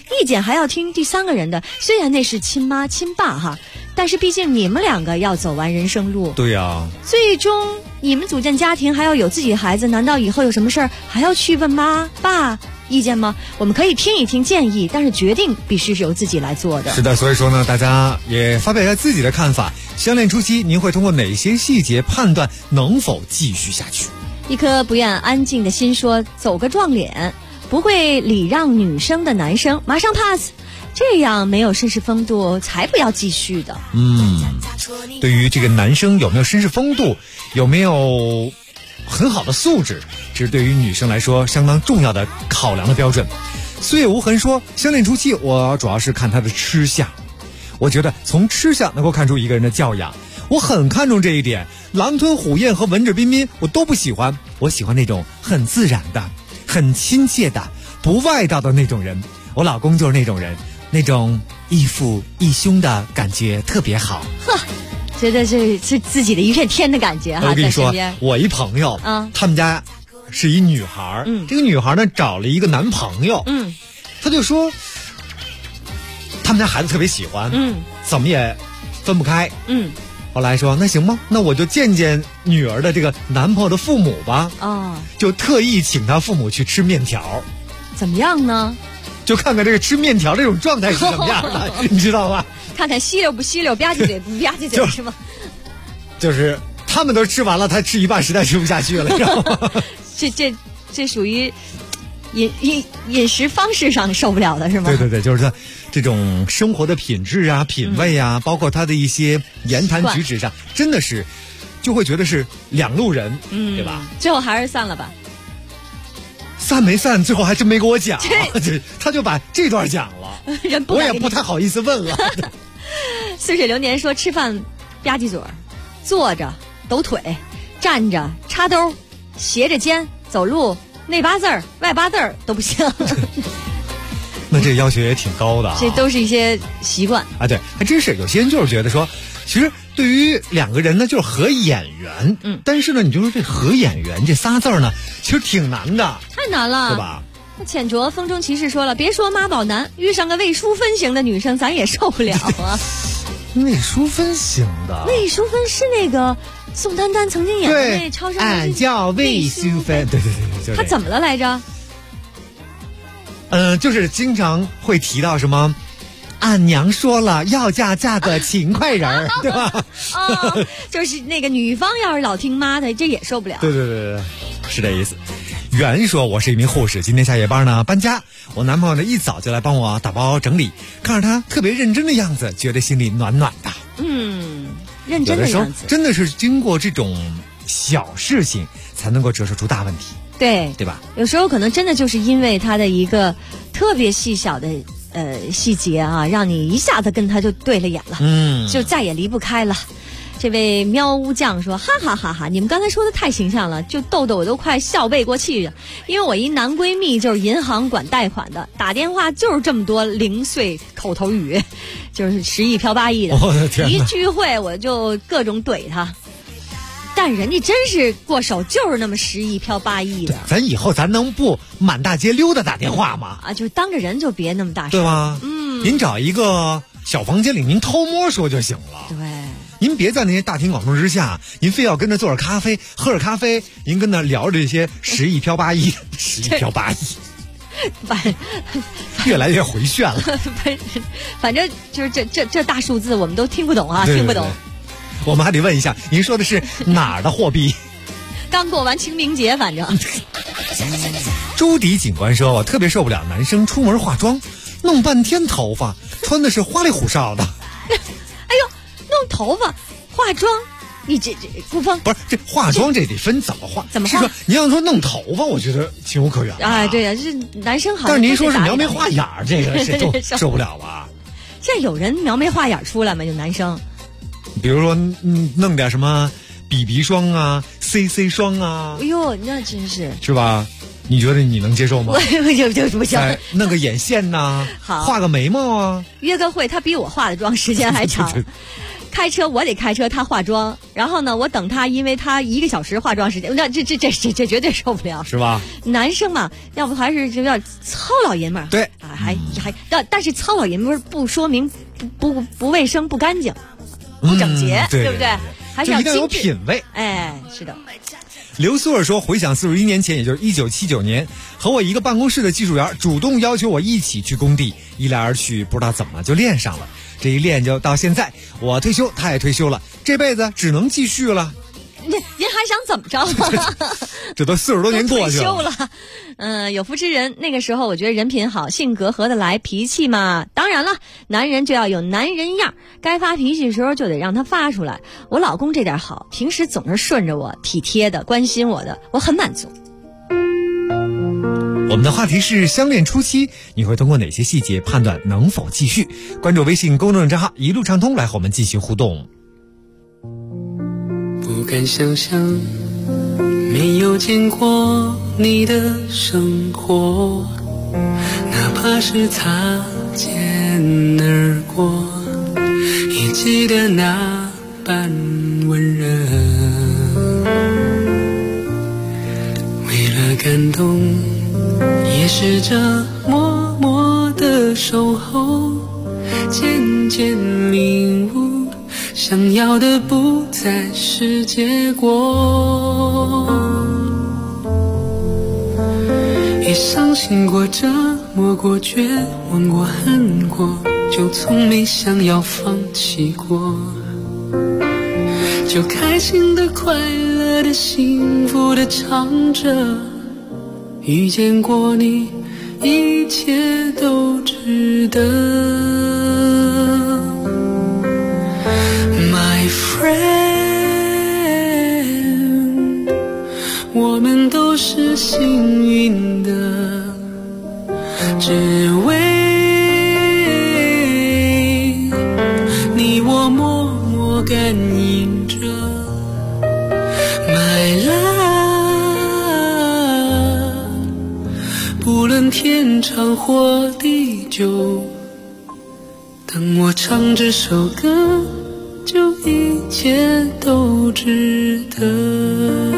意见还要听第三个人的。虽然那是亲妈亲爸哈，但是毕竟你们两个要走完人生路。 对呀， 最终你们组建家庭，还要有自己的孩子，难道以后有什么事儿还要去问妈爸意见吗？我们可以听一听建议，但是决定必须是由自己来做的。 是的，所以说呢，大家也发表一下自己的看法。相恋初期，您会通过哪些细节判断能否继续下去？ 一颗不愿安静的心说，走个撞脸，不会礼让女生的男生马上 pass， 这样没有绅士风度才不要继续的。 对于这个男生有没有绅士风度，有没有很好的素质，这是对于女生来说相当重要的考量的标准。岁月无痕说，相恋初期我主要是看他的吃相，我觉得从吃相能够看出一个人的教养，我很看重这一点。狼吞虎咽和文质彬彬我都不喜欢，我喜欢那种很自然的、很亲切的、不外道的那种人。我老公就是那种人，那种一父一兄的感觉特别好。 觉得是自己的一片天的感觉哈。 我跟你说，我一朋友，他们家是一女孩，这个女孩呢找了一个男朋友，他就说他们家孩子特别喜欢，怎么也分不开，后来说那行吧，那我就见见女儿的这个男朋友的父母吧，就特意请他父母去吃面条， 怎么样呢？ 就看看这个吃面条这种状态是怎么样的，你知道吧？ 看看吸溜不吸溜，吧唧嘴不吧唧嘴是吗？ 就是他们都吃完了，他吃一半实在吃不下去了，知道吗？ 这属于饮食方式上受不了的是吗？ 对，就是他这种生活的品质啊、品味啊，包括他的一些言谈举止上，真的是就会觉得是两路人，对吧？ 最后还是散了吧。 散没散，最后还真没给我讲，他就把这段讲了，我也不太好意思问了。 似水流年说，吃饭吧唧嘴，坐着抖腿，站着插兜，斜着肩走路，内八字儿外八字儿都不行。 那这要求也挺高的， 这都是一些习惯啊。对，还真是有些人就是觉得说，其实对于两个人呢，就是合眼缘，但是呢，你就说这合眼缘这仨字儿呢，其实挺难的， 太难了， 对吧？ 那浅酌风中骑士说了，别说妈宝男，遇上个魏淑芬型的女生，咱也受不了啊。 魏淑芬型的， 魏淑芬是那个宋丹丹曾经演的那超生， 俺叫魏淑芬，对， 她怎么了来着？ 就是经常会提到什么，俺娘说了要嫁个勤快人，对吧？ 就是那个女方要是老听妈的，这也受不了。 对，是这意思。袁说，我是一名护士，今天下夜班呢搬家，我男朋友呢一早就来帮我打包整理，看着他特别认真的样子，觉得心里暖暖的。 认真的样子， 真的是经过这种小事情才能够折射出大问题。对吧？ 有时候可能真的就是因为他的一个特别细小的细节啊，让你一下子跟他就对了眼了，就再也离不开了。这位喵屋酱说，哈哈哈哈，你们刚才说的太形象了，就逗得我都快笑背过气了。因为我一男闺蜜就是银行管贷款的，打电话就是这么多零碎口头语，就是10亿飘8亿的， 我的天， 一聚会我就各种怼他。但人家真是过手就是那么10亿飘8亿的， 咱以后咱能不满大街溜达打电话吗？ 就当着人就别那么大声， 对吧？您找一个小房间里您偷摸说就行了。 对， 您别在那些大庭广众之下，您非要跟着做着咖啡，喝着咖啡，您跟那聊着这些10亿飘8亿，10亿飘8亿，越来越回旋了。 反正就是这大数字我们都听不懂啊， 对， 听不懂。 我们还得问一下，您说的是哪儿的货币？ 刚过完清明节，反正。 朱迪警官说，我特别受不了男生出门化妆，弄半天头发，穿的是花里胡哨的。 哎呦，弄头发、化妆，你这顾风不是这化妆这得分怎么化？ 怎么化？ 是说你要说弄头发，我觉得情有可原。 对呀，这男生好像。 但是您说是描眉画眼儿，这个谁都受不了吧？ 现在有人描眉画眼出来吗？就男生。 比如说，弄点什么 BB 霜啊、CC 霜啊。 哎呦，那真是吧？你觉得你能接受吗？ 就不行。 弄个眼线呐，画个眉毛啊。 约个会，他比我化的妆时间还长。开车我得开车，他化妆，然后呢，我等他，因为他1个小时化妆时间，那这绝对受不了， 是吧？ 男生嘛，要不还是有点糙老爷们儿。 对， 但是糙老爷们不说明不卫生、不干净、不整洁，对不对？还是要一定要有品味。 哎，是的。 刘苏尔说，回想41年前，也就是1979年，和我一个办公室的技术员主动要求我一起去工地，一来二去不知道怎么就练上了，这一练就到现在，我退休他也退休了，这辈子只能继续了。 您还想怎么着？ 这都40多年过去了。 退休了。有福之人，那个时候我觉得人品好，性格合得来，脾气嘛，当然了，男人就要有男人样，该发脾气的时候就得让他发出来。我老公这点好，平时总是顺着我，体贴的，关心我的，我很满足。 我们的话题是相恋初期，你会通过哪些细节判断能否继续？关注微信公众账号一路畅通，来和我们继续互动。 不敢想象没有见过你的生活，哪怕是擦肩而过，也记得那般温热。为了感动，也试着默默的守候，渐渐领悟，想要的不再是结果。也伤心过，折磨过，绝望过，恨过，就从没想要放弃过。就开心的、快乐的、幸福的唱着，遇见过你，一切都值得。My friend， 我们都是幸运的，只为你我默默感应着。My love， 不论天长或地久，当我唱这首歌，就一切都值得。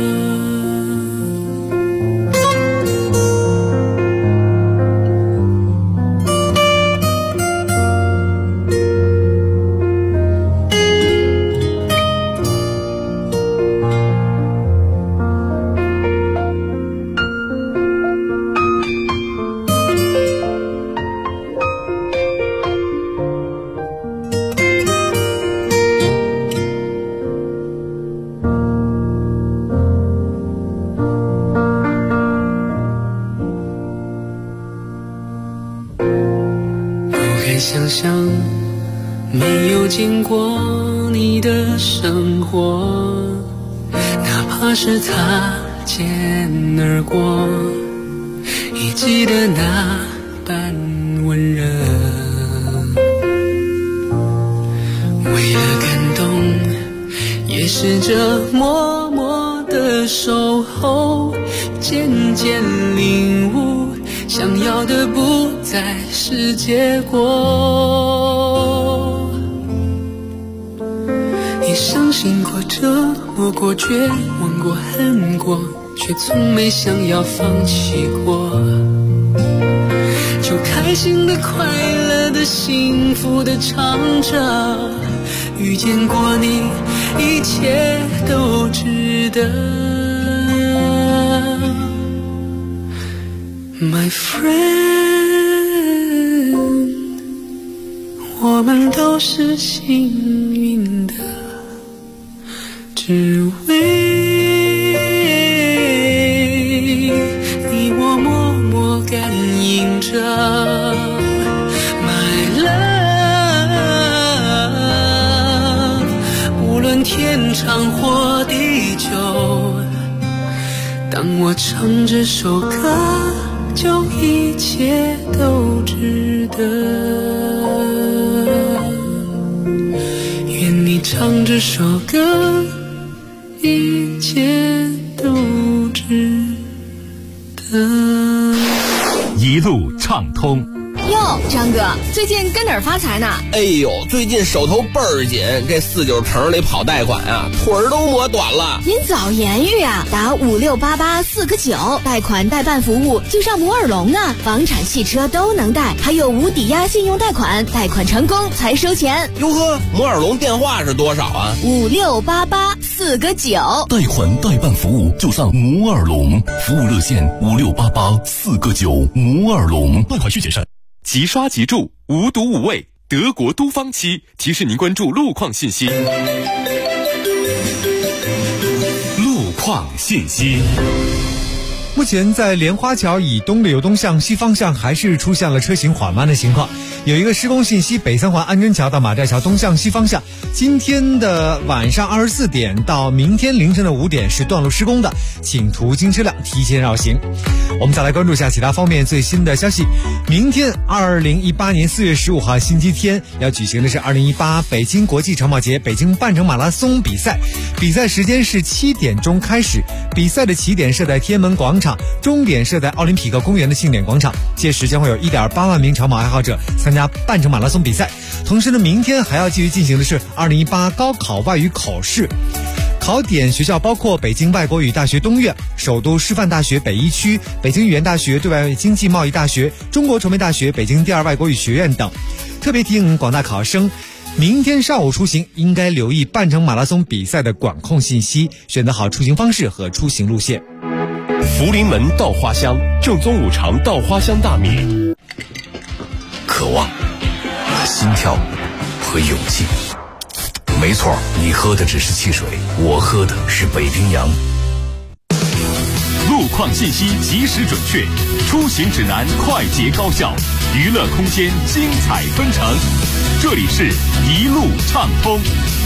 想象没有见过你的生活，哪怕是擦肩而过，也记得那般温热。为了感动，也试着默默的守候，渐渐领悟，想要的不再是结果。也伤心过，折磨过，绝望过，恨过，却从没想要放弃过。就开心的、快乐的、幸福的唱着，遇见过你，一切都值得。My friend， 我们都是幸运的，只为你我默默感应着。My love， 无论天长或地久，当我唱这首歌，就一切都值得。愿你唱这首歌，一切都值得。 一路畅通。 哟，张哥，最近跟哪儿发财呢？ 哎呦，最近手头倍儿紧，这49城里跑贷款啊，腿儿都磨短了。 您早言语啊，打5688-4个9，贷款代办服务就上摩尔龙啊，房产、汽车都能贷，还有无抵押信用贷款，贷款成功才收钱。 哟呵，摩尔龙电话是多少啊 ？5688-4个9， 贷款代办服务就上摩尔龙，服务热线5688-4个9，摩尔龙，贷款需谨慎。 即刷即住，无毒无味，德国都方漆提示您关注路况信息。 路况信息。 目前在莲花桥以东的由东向西方向还是出现了车行缓慢的情况。有一个施工信息，北三环安贞桥到马寨桥东向西方向，今天的晚上24点到明天凌晨的5点是段路施工的，请途经车辆提前绕行。我们再来关注一下其他方面最新的消息。明天2018年4月15号星期天要举行的是2018北京国际长跑节北京半程马拉松比赛，比赛时间是7点钟开始，比赛的起点设在天安门广场，终点设在奥林匹克公园的庆典广场，届时将会有1.8万名长跑爱好者参加半程马拉松比赛。同时呢，明天还要继续进行的是2018高考外语口试，考点学校包括北京外国语大学东院、首都师范大学北一区、北京语言大学对外经济贸易大学、中国传媒大学北京第2外国语学院等。特别提醒广大考生，明天上午出行应该留意半程马拉松比赛的管控信息，选择好出行方式和出行路线。 福临门稻花香，正宗5常稻花香大米。 渴望、心跳和勇气。没错，你喝的只是汽水，我喝的是北冰洋。 路况信息及时准确，出行指南快捷高效，娱乐空间精彩纷呈。这里是一路畅通。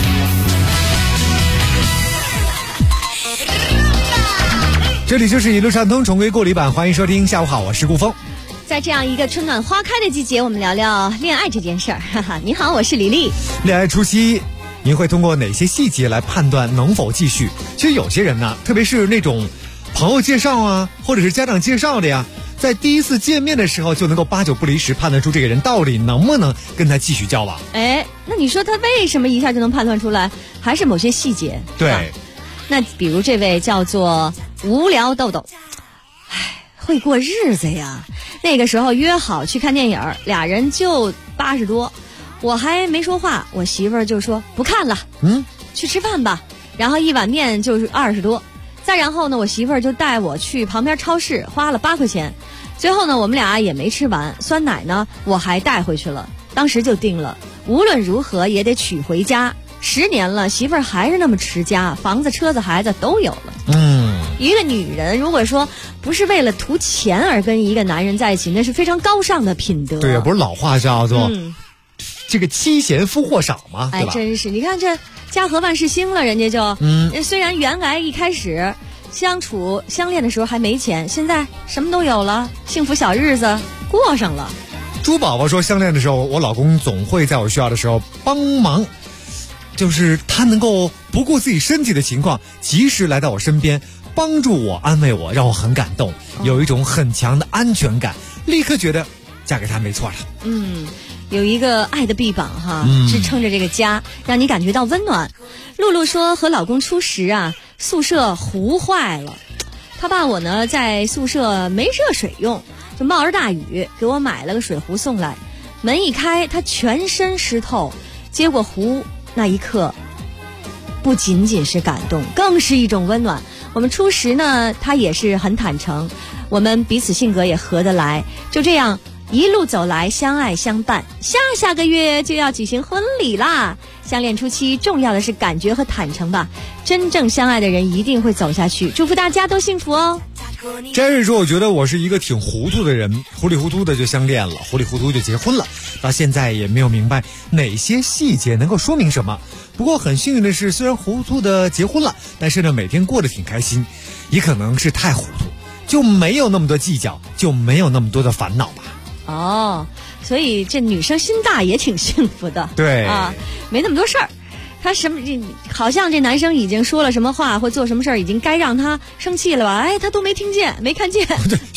这里就是一路畅通重归故里版，欢迎收听。下午好，我是顾峰。 在这样一个春暖花开的季节，我们聊聊恋爱这件事儿。哈哈，你好，我是李丽。 恋爱初期，您会通过哪些细节来判断能否继续？其实有些人呢，特别是那种朋友介绍啊，或者是家长介绍的呀，在第一次见面的时候就能够8九不离10判断出这个人到底能不能跟他继续交往。 哎，那你说他为什么一下就能判断出来？还是某些细节？ 对。 那比如这位叫做无聊豆豆，会过日子呀。那个时候约好去看电影，俩人就80多，我还没说话，我媳妇儿就说不看了，去吃饭吧。然后一碗面就是20多，再然后呢，我媳妇儿就带我去旁边超市，花了8块钱。最后呢，我们俩也没吃完，酸奶呢我还带回去了。当时就定了，无论如何也得娶回家。10年了，媳妇儿还是那么持家，房子、车子、孩子都有了。一个女人如果说不是为了图钱而跟一个男人在一起，那是非常高尚的品德。 对呀，不是老话叫做这个妻嫌夫货少嘛，对吧？ 哎，真是，你看这家和万事兴了，人家就虽然原来一开始相处相恋的时候还没钱，现在什么都有了，幸福小日子过上了。 朱宝宝说，相恋的时候，我老公总会在我需要的时候帮忙，就是他能够不顾自己身体的情况，及时来到我身边，帮助我、安慰我，让我很感动，有一种很强的安全感，立刻觉得嫁给他没错了。 有一个爱的臂膀哈，支撑着这个家，让你感觉到温暖。露露说，和老公初识啊，宿舍壶坏了，他爸我呢在宿舍没热水用，就冒着大雨给我买了个水壶送来，门一开，他全身湿透，接过壶那一刻，不仅仅是感动，更是一种温暖。我们初识呢，他也是很坦诚，我们彼此性格也合得来，就这样一路走来，相爱相伴。下个月就要举行婚礼啦！相恋初期重要的是感觉和坦诚吧，真正相爱的人一定会走下去。祝福大家都幸福哦。 詹瑞说，我觉得我是一个挺糊涂的人，糊里糊涂的就相恋了，糊里糊涂就结婚了，到现在也没有明白哪些细节能够说明什么。不过很幸运的是，虽然糊涂的结婚了，但是呢每天过得挺开心。也可能是太糊涂，就没有那么多计较，就没有那么多的烦恼吧。 所以这女生心大也挺幸福的。 对啊，没那么多事儿。他好像这男生已经说了什么话或做什么事儿，已经该让他生气了吧？哎，他都没听见，没看见。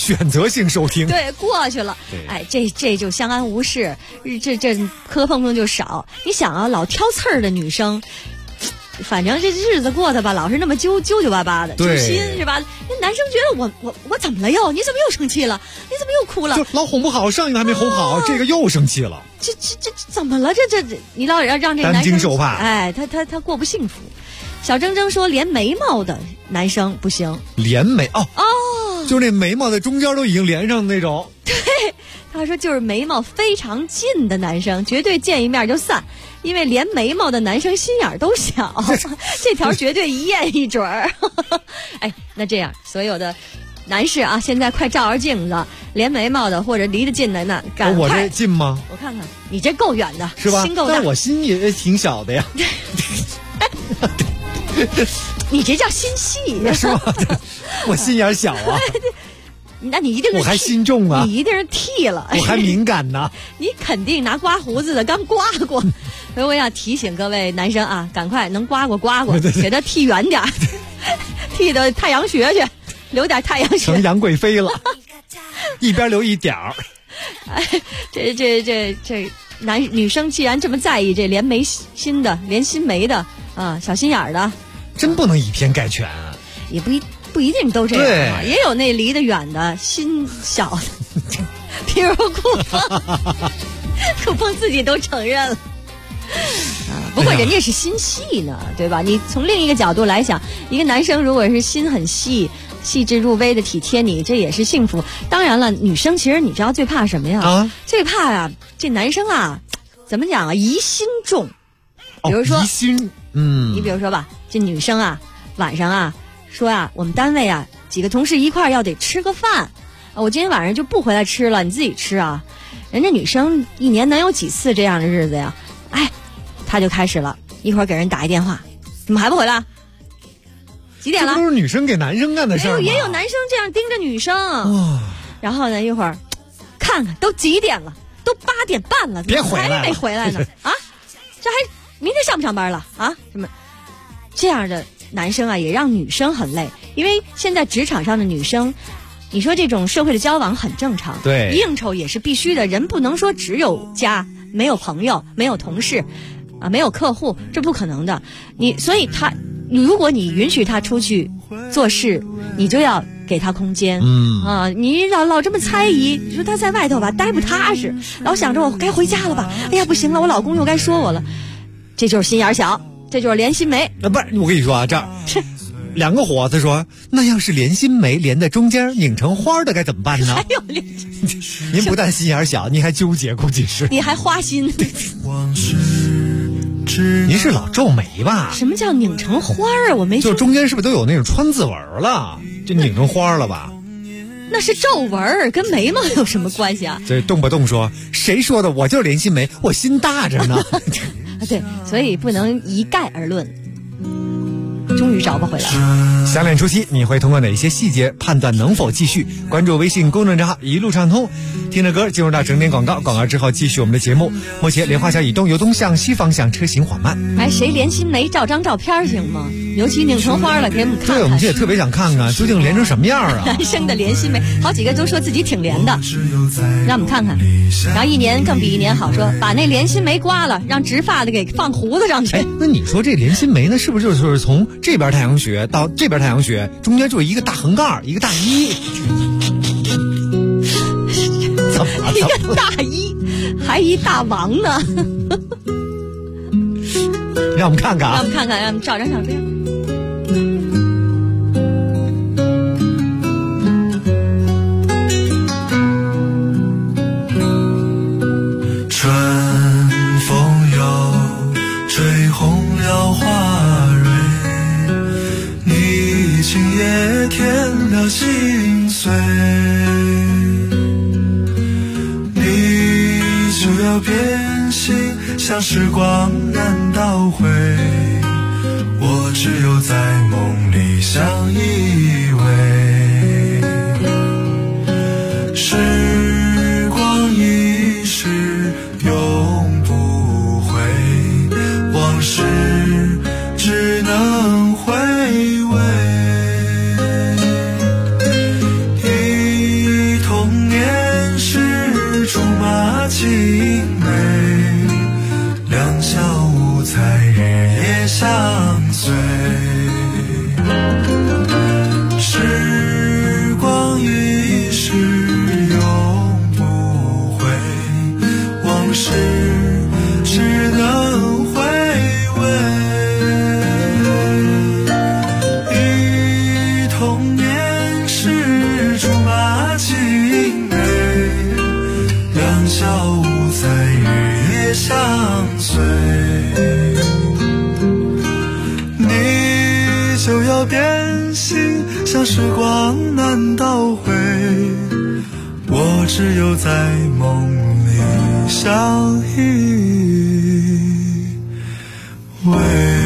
选择性收听， 对，过去了。哎，这就相安无事，这磕碰碰就少。你想啊，老挑刺儿的女生。反正这日子过得吧，老是那么揪巴巴的，揪心是吧？那男生觉得我怎么了又？你怎么又生气了？你怎么又哭了？ 就老哄不好，上一个还没哄好，这个又生气了。 这怎么了？这你老让这男生担惊受怕， 哎，他过不幸福。小铮铮说，连眉毛的男生不行， 连眉哦，就是那眉毛在中间都已经连上的那种。 对，他说就是眉毛非常近的男生，绝对见一面就散。因为连眉毛的男生心眼都小，这条绝对一验一准儿。哎，那这样所有的男士啊，现在快照着镜子，连眉毛的或者离得近的那，赶快。 我这近吗？ 我看看，你这够远的， 是吧？ 心够大。 但我心也挺小的呀。 你这叫心细， 是吧？我心眼小啊。 那你一定是我还心重啊！ 你一定是剃了， 我还敏感呢。 你肯定拿刮胡子的刚刮过，所以我想提醒各位男生啊，赶快能刮过，给他剃远点，剃到太阳穴去，留点太阳穴。 成杨贵妃了，一边留一点儿。 哎，这女生既然这么在意这连眉心的、连心眉的啊，小心眼儿的， 真不能以偏概全啊。 也不一定都这样啊，也有那离得远的心小的，比如顾峰自己都承认了啊。不过人家是心细呢，对吧？你从另一个角度来想，一个男生如果是心很细、细致入微的体贴你，这也是幸福。当然了，女生其实你知道最怕什么呀？最怕呀，这男生啊，怎么讲啊？疑心重。比如说， 疑心， 你比如说吧，这女生啊，晚上啊。说啊，我们单位啊几个同事一块儿要得吃个饭，我今天晚上就不回来吃了，你自己吃啊。人家女生一年能有几次这样的日子呀？哎，他就开始了，一会儿给人打一电话，怎么还不回来？几点了？ 这都是女生给男生干的事儿。 也有男生这样盯着女生，然后呢，一会儿看看都几点了，都8点半了， 别回来了， 还没回来呢啊？这还明天上不上班了啊？什么这样的？男生啊，也让女生很累，因为现在职场上的女生，你说这种社会的交往很正常， 对， 应酬也是必须的，人不能说只有家没有朋友，没有同事，啊，没有客户，这不可能的。所以如果你允许他出去做事，你就要给他空间，你老这么猜疑，你说他在外头吧，待不踏实，老想着我该回家了吧，哎呀不行了，我老公又该说我了，这就是心眼小。这就是连心眉。 不是，我跟你说啊，这儿两个火，他说那要是连心眉连在中间拧成花的该怎么办呢？ 还有您不但心眼小，您还纠结，估计是你还花心。 您是老皱眉吧？ 什么叫拧成花啊？我没就中间是不是都有那种川字纹了？就拧成花了吧？ 那是皱纹，跟眉毛有什么关系啊？ 这动不动说谁说的？我就是连心眉，我心大着呢。 对，所以不能一概而论。终于找不回来了。 相恋初期，你会通过哪些细节判断能否继续？关注微信公众账号一路畅通，听着歌进入到整点广告，广告之后继续我们的节目。目前莲花桥以东由东向西方向车行缓慢。 谁连心眉照张照片行吗？尤其拧成花了，给我们看看。 对，我们也特别想看看究竟连成什么样啊！ 男生的连心眉，好几个都说自己挺连的，让我们看看。然后一年更比一年好，说把那连心眉刮了，让植发的给放胡子上去。 那你说这连心眉呢，是不是就是从这边太阳穴到这边太阳穴，中间就是一个大横杠，一个大一？怎么了？ 一个大一，还一大王呢？ 让我们看看， 让我们看看，让我们照张照片。 春风又吹红了花蕊，你情也添了心碎，你就要变心，像时光难倒回，我只有在梦里相依偎。时光一逝永不回，往事只能回味。一像时光难倒回，我只有在梦里相依偎。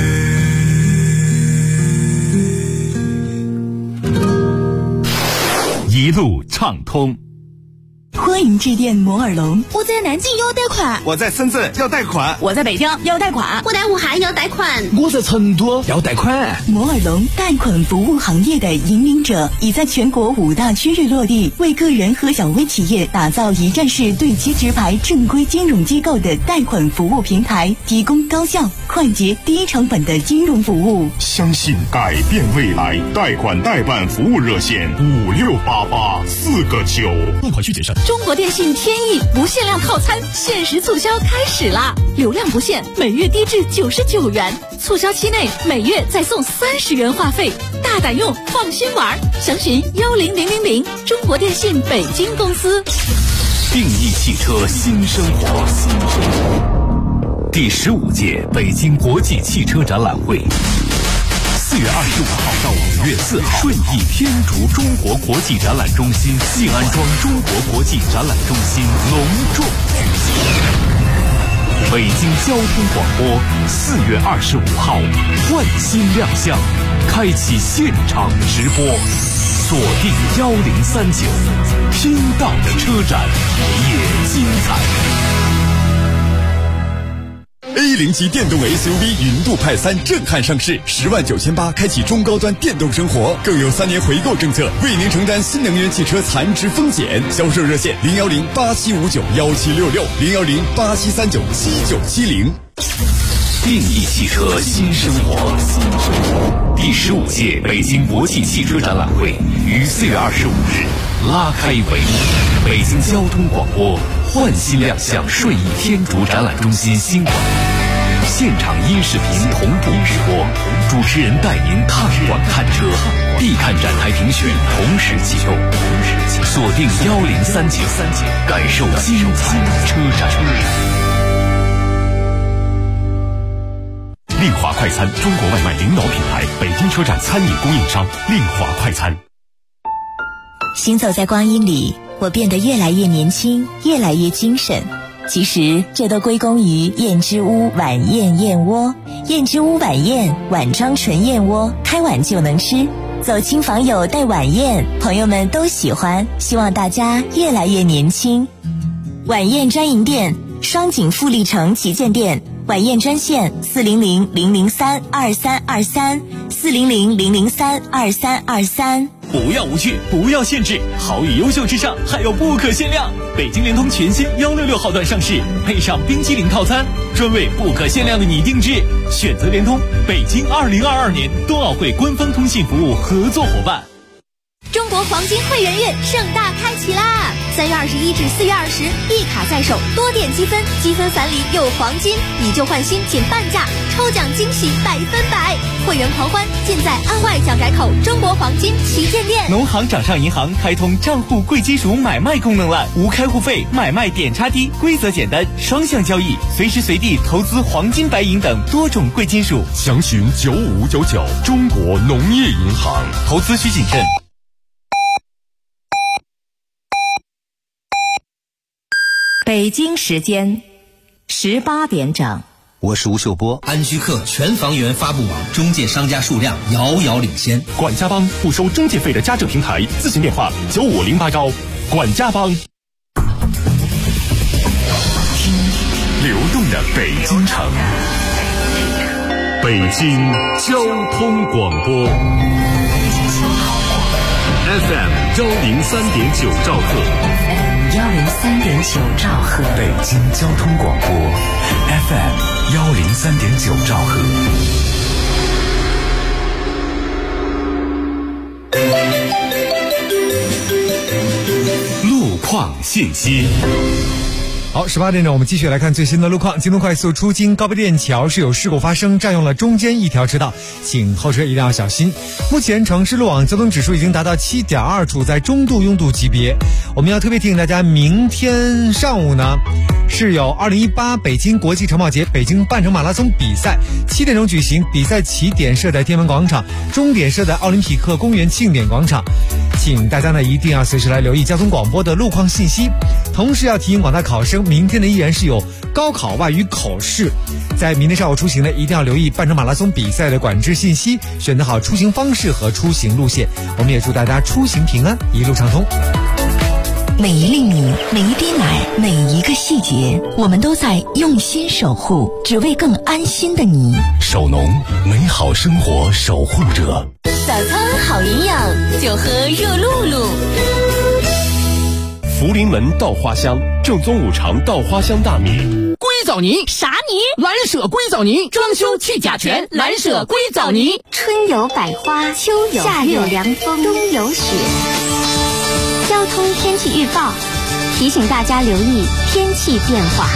一路畅通。 欢迎致电摩尔龙。 我在南京要贷款， 我在深圳要贷款， 我在北京要贷款， 我在武汉要贷款， 我在成都要贷款。 摩尔龙贷款服务行业的引领者，已在全国5大区域落地，为个人和小微企业打造一站式对接直排正规金融机构的贷款服务平台，提供高效、快捷、低成本的金融服务。 相信改变未来，贷款代办服务热线5688 4个9， 贷款需谨慎。 中国电信天翼不限量套餐限时促销开始啦！流量不限，每月低至99元，促销期内每月再送30元话费，大胆用，放心玩。详询10000，中国电信北京公司。 定义汽车新生活，第15届北京国际汽车展览会，4月25号到5月4号，顺义天竺中国国际展览中心静安庄中国国际展览中心隆重举行。北京交通广播4月25号换新亮相，开启现场直播，锁定1039，听到的车展也精彩。 A0级电动 SUV 云度派3震撼上市，10.98万开启中高端电动生活，更有3年回购政策，为您承担新能源汽车残值风险。销售热线01087591766，01087397970。 定义汽车新生活，第15届北京国际汽车展览会于4月25日拉开帷幕。北京交通广播换新亮相顺义天竺展览中心新馆，现场音视频同步直播，主持人带您看馆看车，必看展台评选同时启动，锁定1039，感受精彩车展。 令华快餐，中国外卖领导品牌，北京车站餐饮供应商，令华快餐。 行走在光阴里，我变得越来越年轻，越来越精神。其实这都归功于燕之屋晚宴燕窝。燕之屋晚宴，碗装纯燕窝，开碗就能吃。走亲访友带晚宴，朋友们都喜欢，希望大家越来越年轻。晚宴专营店，双井富力城旗舰店，晚宴专线400-003-2323，400-003-2323。 不要无趣，不要限制，好与优秀之上还有不可限量。北京联通全新166号段上市，配上冰淇淋套餐，专为不可限量的你定制。选择联通，北京2022年冬奥会官方通信服务合作伙伴。 中国黄金会员月盛大开启啦！3月21至4月20，一卡在手，多点积分，积分返礼有黄金，以旧换新减半价，抽奖惊喜100%，会员狂欢尽在安外蒋改口中国黄金旗舰店。 农行掌上银行开通账户贵金属买卖功能了，无开户费，买卖点差低，规则简单，双向交易，随时随地投资黄金、白银等多种贵金属。 详询9599，中国农业银行。 投资需谨慎。 北京时间18点整。 我是吴秀波。 安居客全房源发布网中介商家数量遥遥领先。 管家帮不收中介费的家政平台，咨询电话9508管家帮。 流动的北京城， 北京交通广播 FM 103.9兆赫。 103.9兆赫， 北京交通广播 FM 103.9兆赫。路况信息。 好，18点整，我们继续来看最新的路况。京东快速出京高碑店桥是有事故发生，占用了中间一条车道，请后车一定要小心。目前城市路网交通指数已经达到7.2，处在中度拥堵级别。我们要特别提醒大家，明天上午呢是有2018北京国际城堡节北京半程马拉松比赛，7点钟举行，比赛起点设在天安门广场，终点设在奥林匹克公园庆典广场。请大家呢一定要随时来留意交通广播的路况信息，同时要提醒广大考生，明天呢依然是有高考外语口试，在明天上午出行呢一定要留意半程马拉松比赛的管制信息，选择好出行方式和出行路线。我们也祝大家出行平安，一路畅通。 每一粒米，每一滴奶，每一个细节，我们都在用心守护，只为更安心的你。 守农，美好生活守护者。 早餐好营养，就喝热露露。 福临门稻花香，正宗五常稻花香大米。 硅藻泥啥泥？ 蓝舍硅藻泥，装修去甲醛，蓝舍硅藻泥。 春有百花，秋有夏有凉风，冬有雪。交通天气预报提醒大家留意天气变化。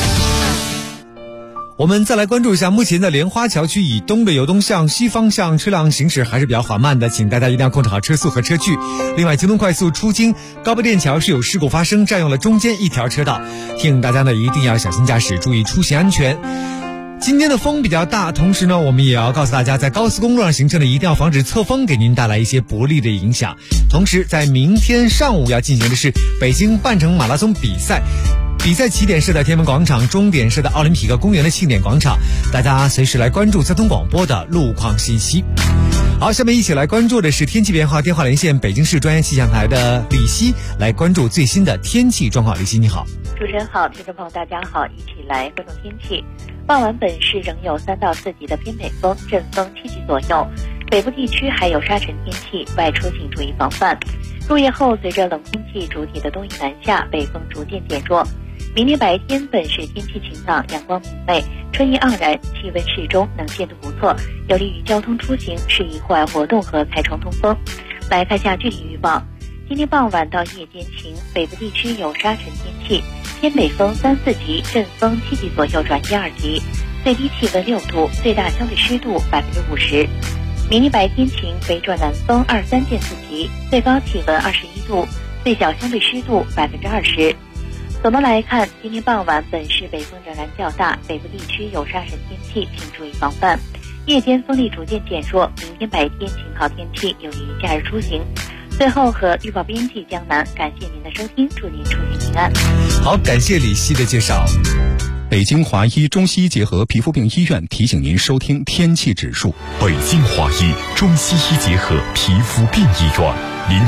我们再来关注一下，目前在莲花桥区以东的由东向西方向车辆行驶还是比较缓慢的，请大家一定要控制好车速和车距。另外，京东快速出京高碑店桥是有事故发生，占用了中间一条车道，提醒大家呢一定要小心驾驶，注意出行安全。今天的风比较大，同时呢我们也要告诉大家，在高速公路上行车呢一定要防止侧风给您带来一些不利的影响。同时在明天上午要进行的是北京半程马拉松比赛，比赛起点设在天安门广场，终点设在奥林匹克公园的庆典广场，大家随时来关注交通广播的路况信息。好，下面一起来关注的是天气变化，电话连线北京市专业气象台的李希，来关注最新的天气状况。李希你好。 主持人好，听众朋友大家好，一起来关注天气。傍晚本市仍有3到4级的偏北风，阵风7级左右，北部地区还有沙尘天气，外出请注意防范。入夜后，随着冷空气主体的东移南下，北风逐渐减弱。明天白天本市天气晴朗，阳光明媚，春意盎然，气温适中，能见度不错，有利于交通出行，适宜户外活动和开窗通风。来看下具体预报。今天傍晚到夜间晴，北部地区有沙尘天气，偏北风3、4级，阵风7级左右转1、2级，最低气温6度，最大相对湿度50%。明天白天晴，北转南风2、3见4级，最高气温21度，最小相对湿度20%。总的来看，今天傍晚本市北风仍然较大，北部地区有沙尘天气，请注意防范。夜间风力逐渐减弱，明天白天晴好天气，有利于假日出行。最后和预报编辑江南，感谢您的收听，祝您出行平安。 好，感谢李希的介绍。 北京华医中西医结合皮肤病医院提醒您收听天气指数。 北京华医中西医结合皮肤病医院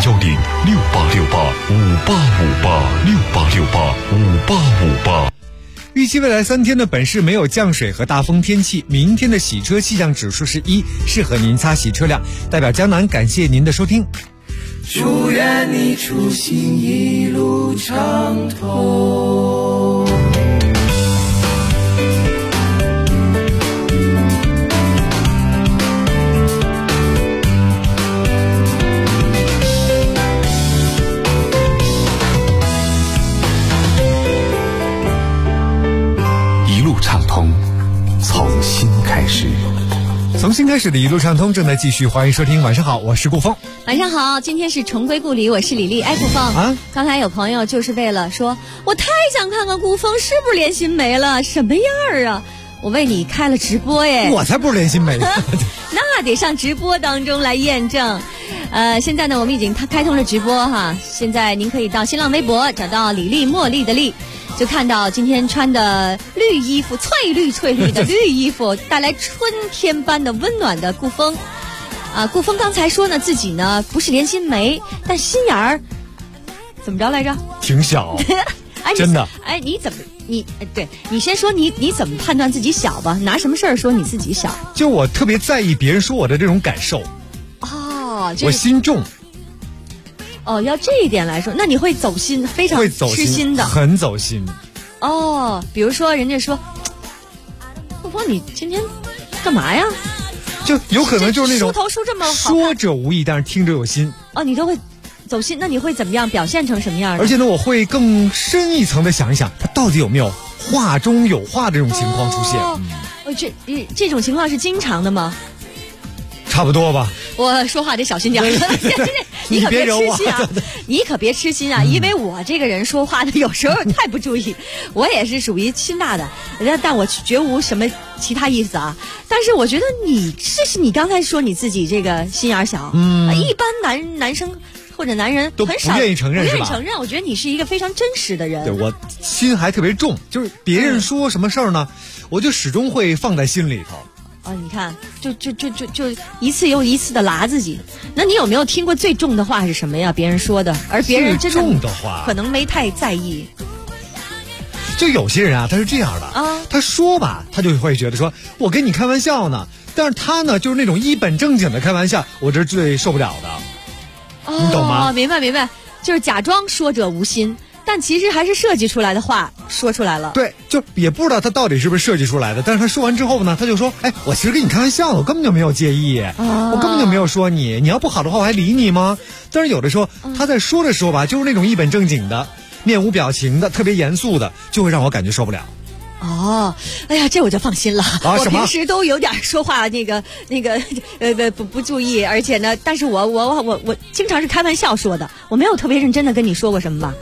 ，0106858586858685858。 预期未来3天的本市没有降水和大风天气，明天的洗车气象指数是1，适合您擦洗车辆。代表江南感谢您的收听。 祝愿你出行一路畅通。 一路畅通，从新开始。 从新开始的一路畅通正在继续，欢迎收听。晚上好，我是顾峰。 晚上好，今天是重归故里，我是李丽。哎，顾峰啊，刚才有朋友就是为了说，我太想看看顾峰是不是连心梅了，什么样啊？我为你开了直播耶， 我才不是连心梅， 那得上直播当中来验证。现在呢，我们已经开通了直播哈，现在您可以到新浪微博找到李丽茉莉的丽。就看到今天穿的绿衣服，翠绿的绿衣服，带来春天般的温暖的顾峰。顾峰刚才说呢，自己呢不是连心梅，但心眼儿怎么着来着？ 挺小， 哎， 真的。 哎，对你先说你怎么判断自己小吧？拿什么事儿说你自己小？ 就我特别在意别人说我的这种感受。 哦， 我心重。 哦，要这一点来说，那你会走心，非常痴心的， 很走心。 哦，比如说人家说，顾峰你今天干嘛呀？ 就有可能就是那种梳头梳这么好看， 说者无意，但是听者有心。 哦，你都会走心，那你会怎么样表现成什么样的？ 而且呢，我会更深一层的想一想，他到底有没有话中有话这种情况出现。 这种情况是经常的吗？ 差不多吧。 我说话得小心点你可别痴心啊！你可别痴心啊！因为我这个人说话的有时候太不注意，我也是属于心大的，但我绝无什么其他意思啊。但是我觉得这是你刚才说你自己这个心眼小，一般男生或者男人都很少不愿意承认， 不愿意承认。我觉得你是一个非常真实的人。 对，我心还特别重，就是别人说什么事儿呢，我就始终会放在心里头。 你看，就一次又一次的拉自己。那你有没有听过最重的话是什么呀？别人说的，而别人真的重的话可能没太在意。 就有些人啊，他是这样的啊，他说吧，他就会觉得说我跟你开玩笑呢，但是他呢就是那种一本正经的开玩笑，我这是最受不了的。你懂吗？ 明白，就是假装说者无心。但其实还是设计出来的话说出来了。 对，就也不知道他到底是不是设计出来的，但是他说完之后呢，他就说，我其实跟你开玩笑，我根本就没有介意，我根本就没有说你要不好的话我还理你吗？但是有的时候他在说的时候吧，就是那种一本正经的，面无表情的，特别严肃的，就会让我感觉受不了。 哎呀，这我就放心了。我什么？ 平时都有点说话不注意，而且呢，但是我经常是开玩笑说的，我没有特别认真的跟你说过什么吧？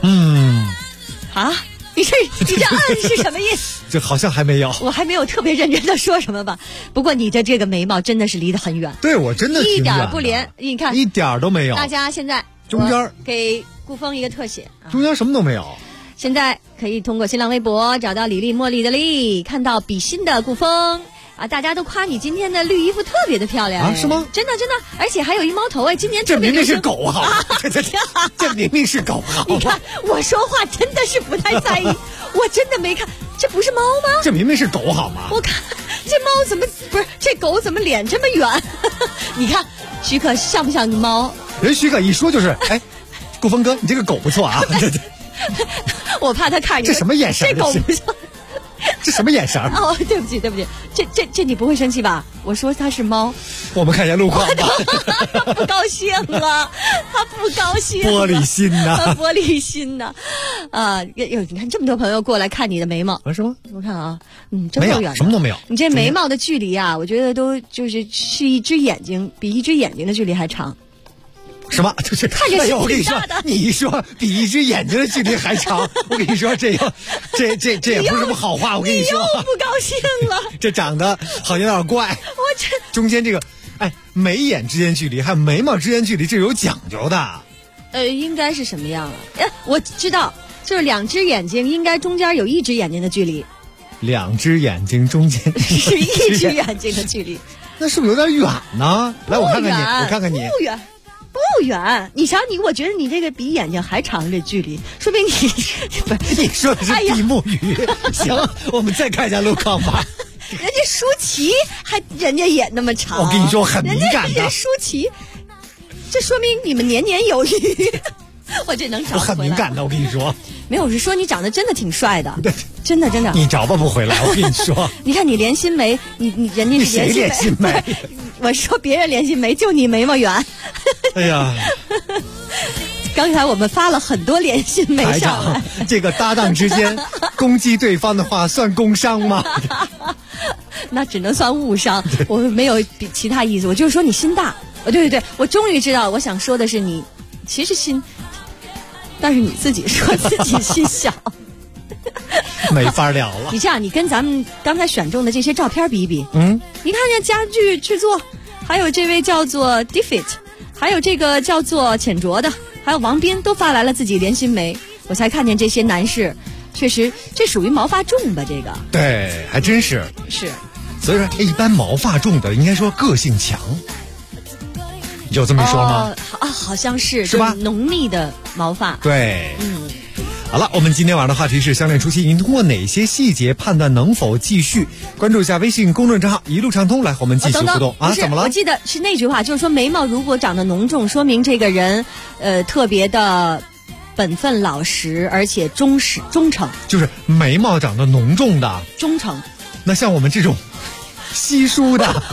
你这暗示什么意思？ 这好像还没有， 我还没有特别认真的说什么吧？不过你的这个眉毛真的是离得很远， 对我真的一点不连，你看一点都没有。 大家现在中间给顾峰一个特写， 中间什么都没有。 现在可以通过新浪微博找到李丽茉莉的丽，看到比心的顾峰大家都夸你今天的绿衣服特别的漂亮是吗？ 真的，而且还有一猫头今年这明明是狗好，这明明是狗好。 你看我说话真的是不太在意，我真的没看，这不是猫吗？ 这明明是狗好吗？ 我看这猫怎么不是这狗怎么脸这么远？你看许可像不像猫？ 人许可一说就是顾峰哥，你这个狗不错啊。 我怕他看你这什么眼神？ 这狗不像。 这什么眼神？ 对不起，这你不会生气吧？我说它是猫。 我们看一下路况吧。 他不高兴了，他不高兴了。 玻璃心呐， 玻璃心呐，你看这么多朋友过来看你的眉毛， 是吗？ 我看这么远， 什么都没有。 你这眉毛的距离我觉得都是一只眼睛，比一只眼睛的距离还长。 什么？就是看着我跟你说，你一说比一只眼睛的距离还长，我跟你说这也不是什么好话。我跟你说， 你又不高兴了。 这长得好像有点怪。中间这个眉眼之间距离还有眉毛之间距离，这有讲究的。 应该是什么样了？我知道，就是两只眼睛应该中间有一只眼睛的距离。 两只眼睛中间是一只眼睛的距离， 那是不是有点远呢？来，我看看你，我看看你。 不远，你瞧你，我觉得你这个比眼睛还长，这距离，说明你不是你说的是地木鱼。行，我们再看一下路况吧。 人家舒淇人家也那么长， 我跟你说很敏感的。 人家舒淇，这说明你们年年有余。我这能找我很敏感的，我跟你说。 没有，我是说你长得真的挺帅的，真的。 你找吧不回来，我跟你说。 你看你连心眉，你人家是连心眉。 我说别人连心眉，就你眉毛圆。 哎呀， 刚才我们发了很多连心眉上来。 这个搭档之间攻击对方的话，算工伤吗？ 那只能算误伤，我没有其他意思，我就是说你心大。对，我终于知道，我想说的是你其实心，但是你自己说自己心小。 没法聊了。 你这样，你跟咱们刚才选中的这些照片比一比，你看这家具制作，还有这位叫做 Defit， 还有这个叫做浅卓的，还有王斌都发来了自己连心眉，我才看见这些男士，确实这属于毛发重吧？这个对，还真是。所以说，一般毛发重的应该说个性强，有这么说吗？ 好像是吧？ 浓密的毛发。 对，好了，我们今天晚上的话题是相恋初期，您通过哪些细节判断能否继续？关注一下微信公众账号一路畅通，来和我们继续互动怎么了？ 我记得是那句话，就是说眉毛如果长得浓重，说明这个人特别的本分老实，而且忠诚。 就是眉毛长得浓重的忠诚。 那像我们这种稀疏的，我怎么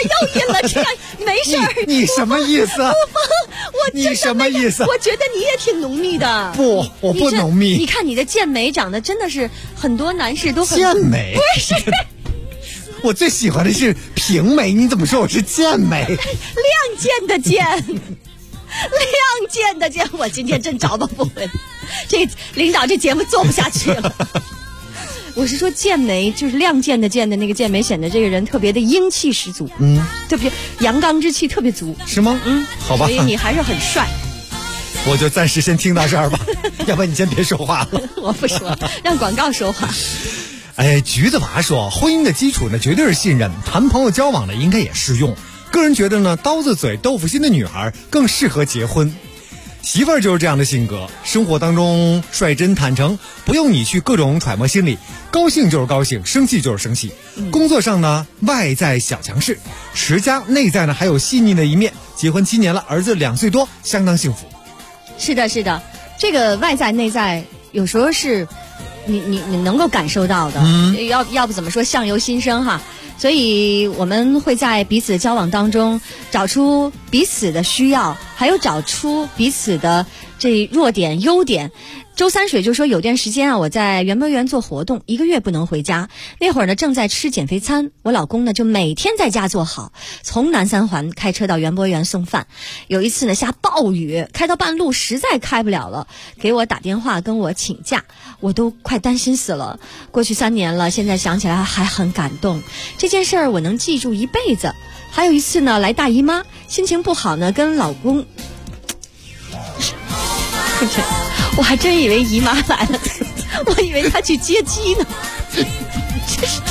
又晕了，这样没事儿。 你什么意思？你什么意思？ 我觉得你也挺浓密的。 不，我不浓密。 你看你的健美长得真的是很多男士都很健美， 不是。 我最喜欢的是平美，你怎么说我是健美？ 亮健的健，亮健的健，我今天真找不回。这领导这节目做不下去了。我是说健美，就是亮健的健的那个健美，显得这个人特别的英气十足，特别阳刚之气特别足， 是吗？好吧， 所以你还是很帅。 我就暂时先听到这儿吧，要不然你先别说话了。 我不说，让广告说话。 橘子娃说，婚姻的基础呢，绝对是信任，谈朋友交往呢，应该也适用。个人觉得呢，刀子嘴豆腐心的女孩更适合结婚。媳妇儿就是这样的性格，生活当中率真坦诚，不用你去各种揣摩心理，高兴就是高兴，生气就是生气。工作上呢，外在小强势，持家内在呢还有细腻的一面。结婚7年了，儿子2岁多，相当幸福。 是的，是的，这个外在内在有时候是你能够感受到的，要不怎么说相由心生哈。所以我们会在彼此的交往当中找出彼此的需要，还有找出彼此的这弱点优点。周三水就说，有段时间啊，我在园博园做活动，1个月不能回家，那会儿呢正在吃减肥餐，我老公呢就每天在家做好，从南三环开车到园博园送饭。有一次呢下暴雨，开到半路实在开不了了，给我打电话跟我请假，我都快担心死了。过去3年了，现在想起来还很感动，这件事儿我能记住一辈子。还有一次呢，来大姨妈，心情不好呢，跟老公我还真以为姨妈来了，我以为她去接机呢。这是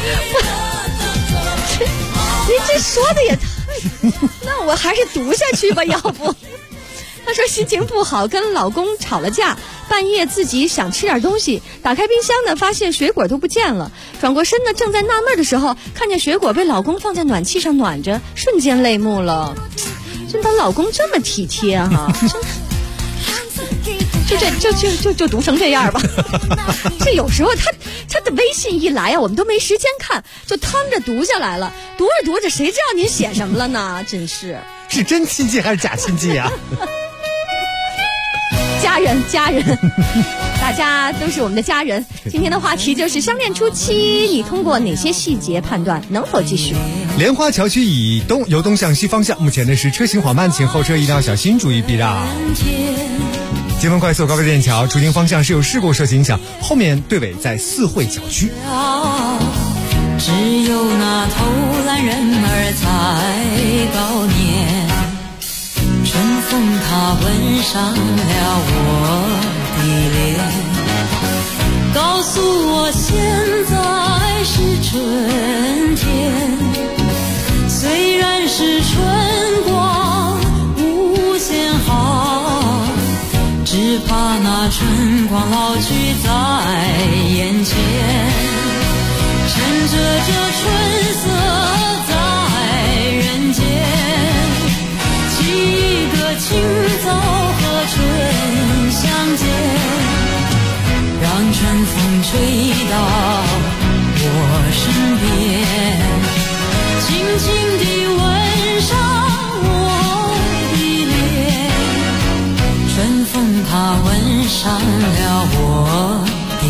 您这说的也太……那我还是读下去吧，要不？她说心情不好，跟老公吵了架，半夜自己想吃点东西，打开冰箱呢，发现水果都不见了。转过身呢，正在纳闷的时候，看见水果被老公放在暖气上暖着，瞬间泪目了。真她老公这么体贴哈，就读成这样吧。这有时候他的微信一来啊，我们都没时间看，就趟着读下来了。读着读着，谁知道您写什么了呢？真是真亲戚还是假亲戚啊？ 家人，大家都是我们的家人。今天的话题就是相恋初期，你通过哪些细节判断能否继续？ 莲花桥区以东由东向西方向，目前呢是车行缓慢，请后车一定要小心，注意避让。京丰快速高架电桥出行方向是有事故受影响，后面队尾在四惠小区。 只有那偷懒人儿才高年，春风它吻上了我的脸，告诉我现在是春天，虽然是春光无限好，只怕那春光老去在眼前，趁着这春色在人间，沏一个清早和春相见，让春风吹到我身边，轻轻地吻上我的脸，春风它吻上了我的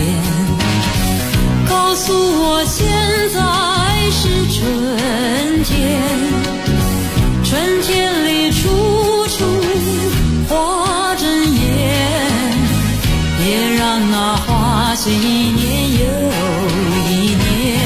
脸，告诉我现在是春天，春天里处处花争艳，别让那花谢一年又一年。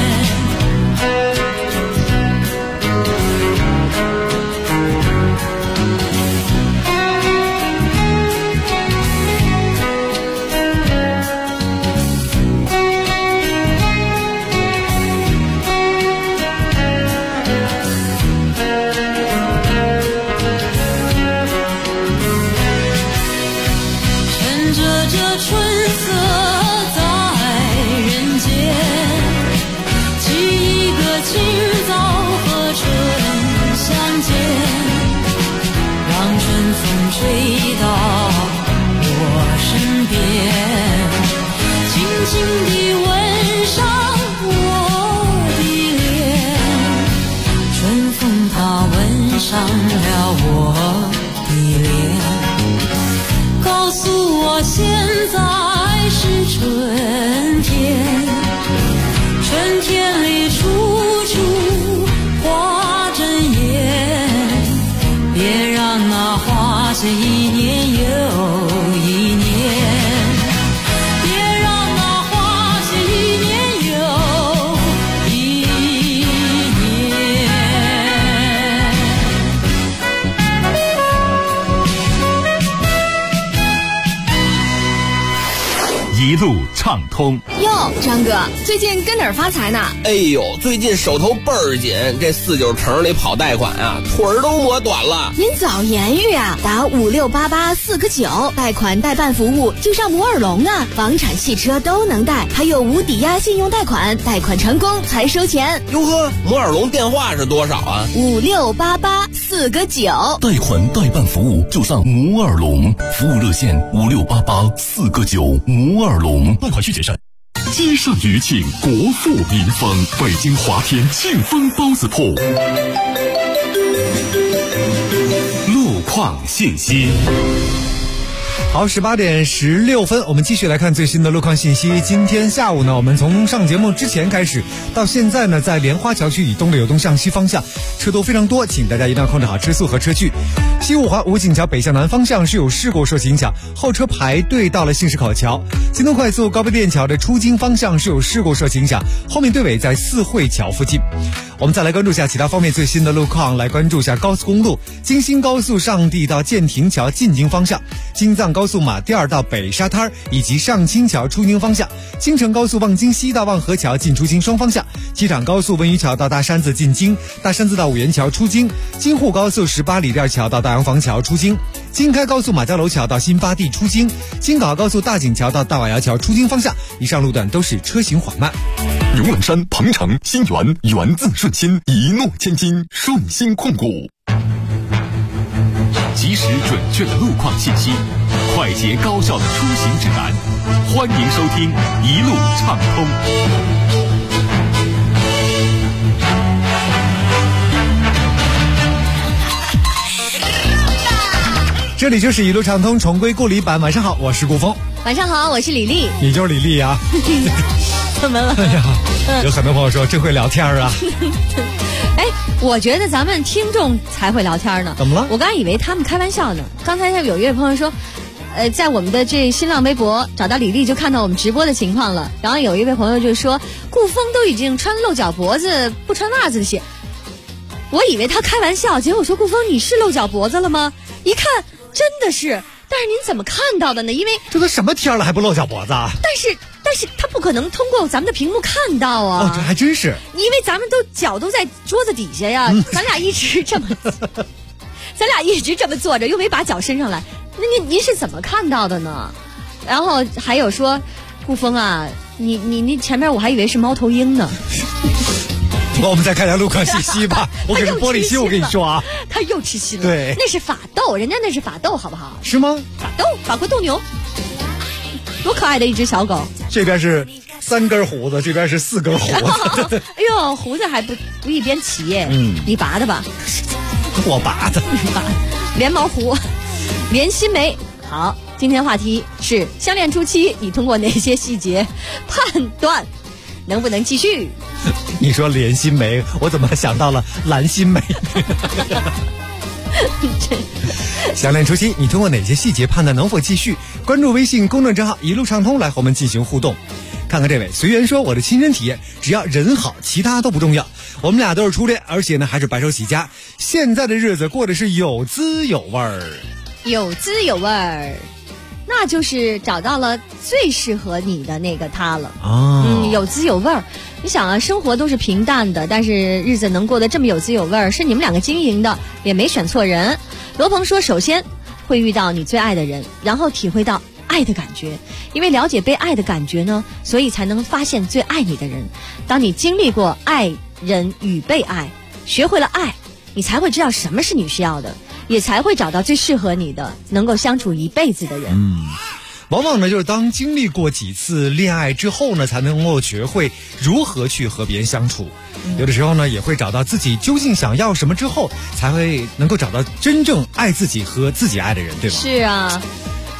吹到我身边，轻轻地吻上我的脸， 我现在是春天，春天里处处花争艳，别让那花谢一年又一年。 一路畅通。 哟，张哥，最近跟哪儿发财呢？ 哎呦，最近手头倍儿紧，这49城里跑贷款啊，腿儿都磨短了。 您早言语啊，打56884个9，贷款代办服务就上摩尔龙啊，房产、汽车都能贷，还有无抵押信用贷款，贷款成功才收钱。 哟呵，摩尔龙电话是多少啊 ？56884个9， 贷款代办服务就上摩尔龙，服务热线56884个9，摩尔龙，贷款需谨慎。 积善余庆，国富民丰。北京华天庆丰包子铺。路况信息。 好，18点16分，我们继续来看最新的路况信息。今天下午呢，我们从上节目之前开始到现在呢，在莲花桥区以东的有东向西方向车多非常多，请大家一定要控制好车速和车距。西五环武警桥北向南方向是有事故受影响，后车排队到了信市口桥。京东快速高碑店桥的出京方向是有事故受影响，后面队尾在四惠桥附近。我们再来关注一下其他方面最新的路况，来关注一下高速公路京新高速上地到建亭桥进京方向，京藏高速马甸儿到北沙滩以及上清桥出京方向，京承高速望京西到望河桥进出京双方向，机场高速温榆桥到大山子进京，大山子到五原桥出京，京沪高速18里店桥到大洋房桥出京，京开高速马家楼桥到新发地出京，京港高速大井桥到大瓦窑桥出京方向，以上路段都是车行缓慢。 永冷山、鹏城、新源，源自顺心，一诺千金，顺心控股。及时准确的路况信息，快捷高效的出行指南，欢迎收听一路畅通。 这里就是一路畅通重归故里版。晚上好，我是顾峰。 晚上好，我是李丽。 你就是李丽啊？ 怎么了？ 哎呀，有很多朋友说真会聊天啊。 哎，我觉得咱们听众才会聊天呢。 怎么了？ 我刚以为他们开玩笑呢。刚才有一位朋友说，在我们的这新浪微博找到李丽，就看到我们直播的情况了。然后有一位朋友就说，顾峰都已经穿露脚脖子不穿袜子的鞋。我以为他开玩笑，结果说顾峰你是露脚脖子了吗？一看真的是。但是您怎么看到的呢？因为这都什么天了还不露脚脖子啊？ 但是他不可能通过咱们的屏幕看到啊。 哦，这还真是。 因为咱们都脚都在桌子底下呀，咱俩一直这么坐着，又没把脚伸上来。那您是怎么看到的呢？然后还有说，顾峰啊，你前面我还以为是猫头鹰呢。 我们再看一下路况信息吧。我可是玻璃心，我跟你说啊。 他又吃心了。 对， 那是法斗，人家那是法斗，好不好？ 是吗？ 法国斗牛，多可爱的一只小狗。 这边是3根胡子，这边是4根胡子。 哎呦，胡子还不一边齐耶。你拔的吧？ 我拔的。 连毛胡，连心梅。好，今天话题是相恋初期，你通过哪些细节判断能不能继续？ 你说连心梅，我怎么想到了蓝心梅？相恋初期，你通过哪些细节判断能否继续？关注微信公众账号一路畅通来和我们进行互动。看看这位随缘说，我的亲身体验，只要人好，其他都不重要。我们俩都是初恋，而且呢还是白手起家，现在的日子过得是有滋有味儿。 有滋有味儿，那就是找到了最适合你的那个他了。有滋有味儿。你想啊，生活都是平淡的，但是日子能过得这么有滋有味儿，是你们两个经营的，也没选错人。罗鹏说，首先会遇到你最爱的人，然后体会到爱的感觉，因为了解被爱的感觉呢，所以才能发现最爱你的人。当你经历过爱人与被爱，学会了爱，你才会知道什么是你需要的，也才会找到最适合你的，能够相处一辈子的人。 往往呢，就是当经历过几次恋爱之后呢，才能够学会如何去和别人相处。有的时候呢，也会找到自己究竟想要什么之后，才会能够找到真正爱自己和自己爱的人，对吧？ 是啊。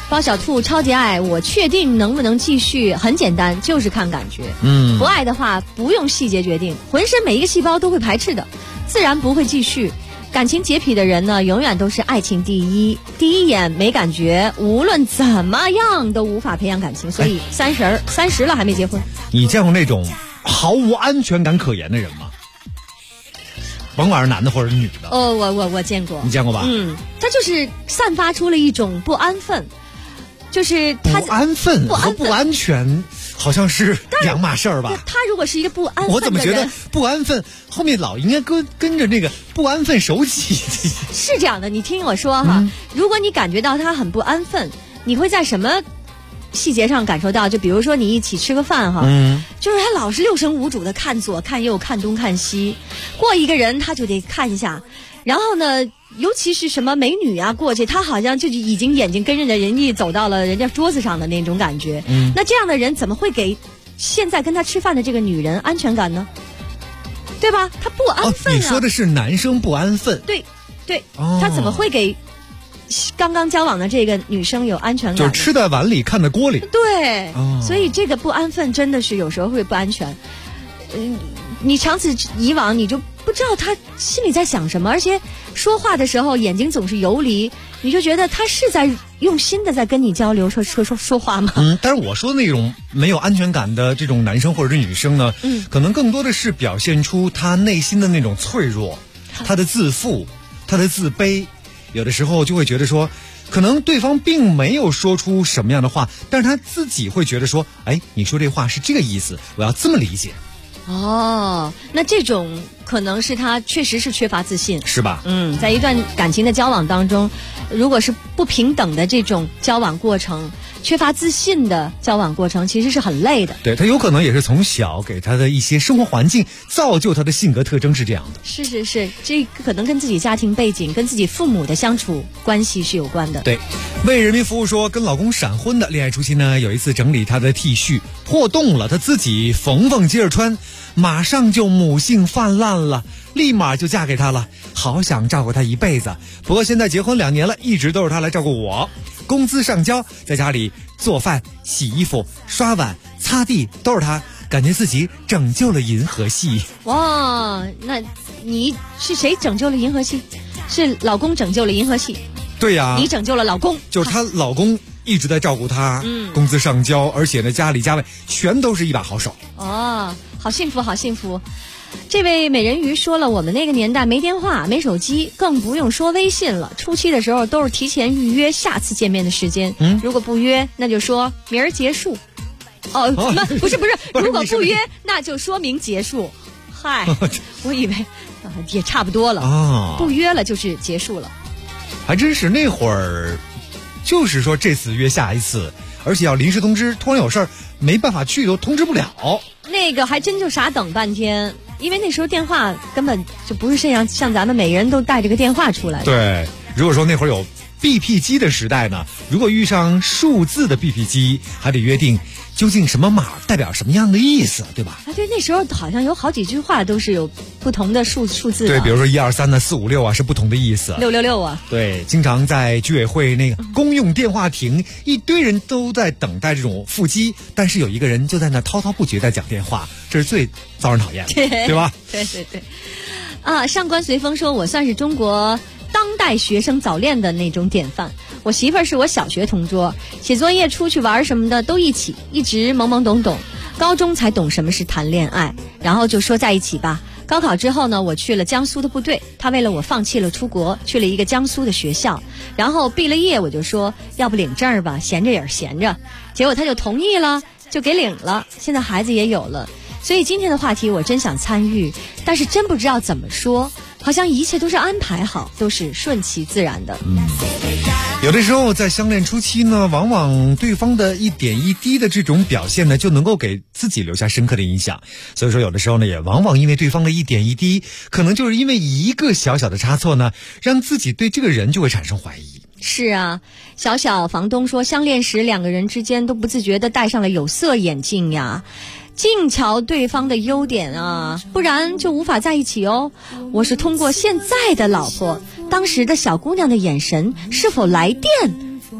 包小兔超级爱，我确定能不能继续，很简单，就是看感觉。不爱的话不用细节决定，浑身每一个细胞都会排斥的，自然不会继续。感情洁癖的人呢，永远都是爱情第一，第一眼没感觉，无论怎么样都无法培养感情。所以30了还没结婚。 你见过那种毫无安全感可言的人吗？甭管是男的或者是女的。 我见过。 你见过吧？ 他就是散发出了一种不安分，就是他不安分和不安全好像是两码事儿吧？ 他如果是一个不安分的人， 我怎么觉得不安分后面老应该跟着那个不安分手起？ 是这样的，你听我说哈，如果你感觉到他很不安分，你会在什么细节上感受到？就比如说你一起吃个饭哈，就是他老是六神无主的看左看右看东看西，过一个人他就得看一下，然后呢，尤其是什么美女啊过去，他好像就已经眼睛跟着人家走到了人家桌子上的那种感觉。那这样的人怎么会给现在跟他吃饭的这个女人安全感呢？对吧？他不安分啊。 你说的是男生不安分。 对，他怎么会给刚刚交往的这个女生有安全感？ 就是吃在碗里看在锅里。 对，所以这个不安分真的是有时候会不安全。你长此以往，你就不知道他心里在想什么，而且说话的时候眼睛总是游离，你就觉得他是在用心的在跟你交流说话吗？ 但是我说的那种没有安全感的这种男生或者是女生呢，可能更多的是表现出他内心的那种脆弱，他的自负，他的自卑。有的时候就会觉得说，可能对方并没有说出什么样的话，但是他自己会觉得说，哎，你说这话是这个意思，我要这么理解。 那这种可能是他确实是缺乏自信， 是吧？ 在一段感情的交往当中，如果是不平等的这种交往过程，缺乏自信的交往过程，其实是很累的。 对，他有可能也是从小给他的一些生活环境造就他的性格特征是这样的。 是，这可能跟自己家庭背景、跟自己父母的相处关系是有关的。 对，为人民服务说，跟老公闪婚的恋爱初期呢，有一次整理他的 T 恤破洞了，他自己缝接着穿，马上就母性泛滥了，立马就嫁给他了，好想照顾他一辈子。不过现在结婚2年了，一直都是他来照顾我，工资上交，在家里做饭、洗衣服、刷碗、擦地都是他，感觉自己拯救了银河系。 哇，那你是谁拯救了银河系？是老公拯救了银河系。 对呀， 你拯救了老公， 就是她老公一直在照顾她，工资上交，而且呢家里家外全都是一把好手。 好幸福，好幸福。这位美人鱼说了，我们那个年代没电话没手机，更不用说微信了，初期的时候都是提前预约下次见面的时间，如果不约那就说明儿结束。不是如果不约那就说明结束。嗨，我以为也差不多了不约了就是结束了。 还真是，那会儿就是说这次约下一次，而且要临时通知，突然有事儿没办法去都通知不了。 那个还真就傻等半天，因为那时候电话根本就不是像咱们每个人都带着个电话出来的。 对，如果说那会儿有 BP 机的时代呢，如果遇上数字的 BP 机，还得约定究竟什么码代表什么样的意思，对吧？ 对，那时候好像有好几句话都是有不同的数字的。 对，比如说123呢，456啊是不同的意思。 666啊。 对，经常在居委会那个公用电话亭，一堆人都在等待这种副机，但是有一个人就在那滔滔不绝在讲电话，这是最遭人讨厌的，对吧？ 对。上官随风说，我算是中国当代学生早恋的那种典范。我媳妇儿是我小学同桌，写作业出去玩什么的都一起，一直懵懵懂懂，高中才懂什么是谈恋爱，然后就说在一起吧。高考之后呢，我去了江苏的部队，他为了我放弃了出国，去了一个江苏的学校，然后毕了业我就说要不领证吧，闲着也是闲着，结果他就同意了，就给领了，现在孩子也有了。所以今天的话题我真想参与，但是真不知道怎么说，好像一切都是安排好，都是顺其自然的。 有的时候在相恋初期呢，往往对方的一点一滴的这种表现呢，就能够给自己留下深刻的印象。所以说有的时候呢，也往往因为对方的一点一滴，可能就是因为一个小小的差错呢，让自己对这个人就会产生怀疑。 是啊，小小房东说，相恋时两个人之间都不自觉地戴上了有色眼镜呀，尽瞧对方的优点啊，不然就无法在一起哦。我是通过现在的老婆当时的小姑娘的眼神是否来电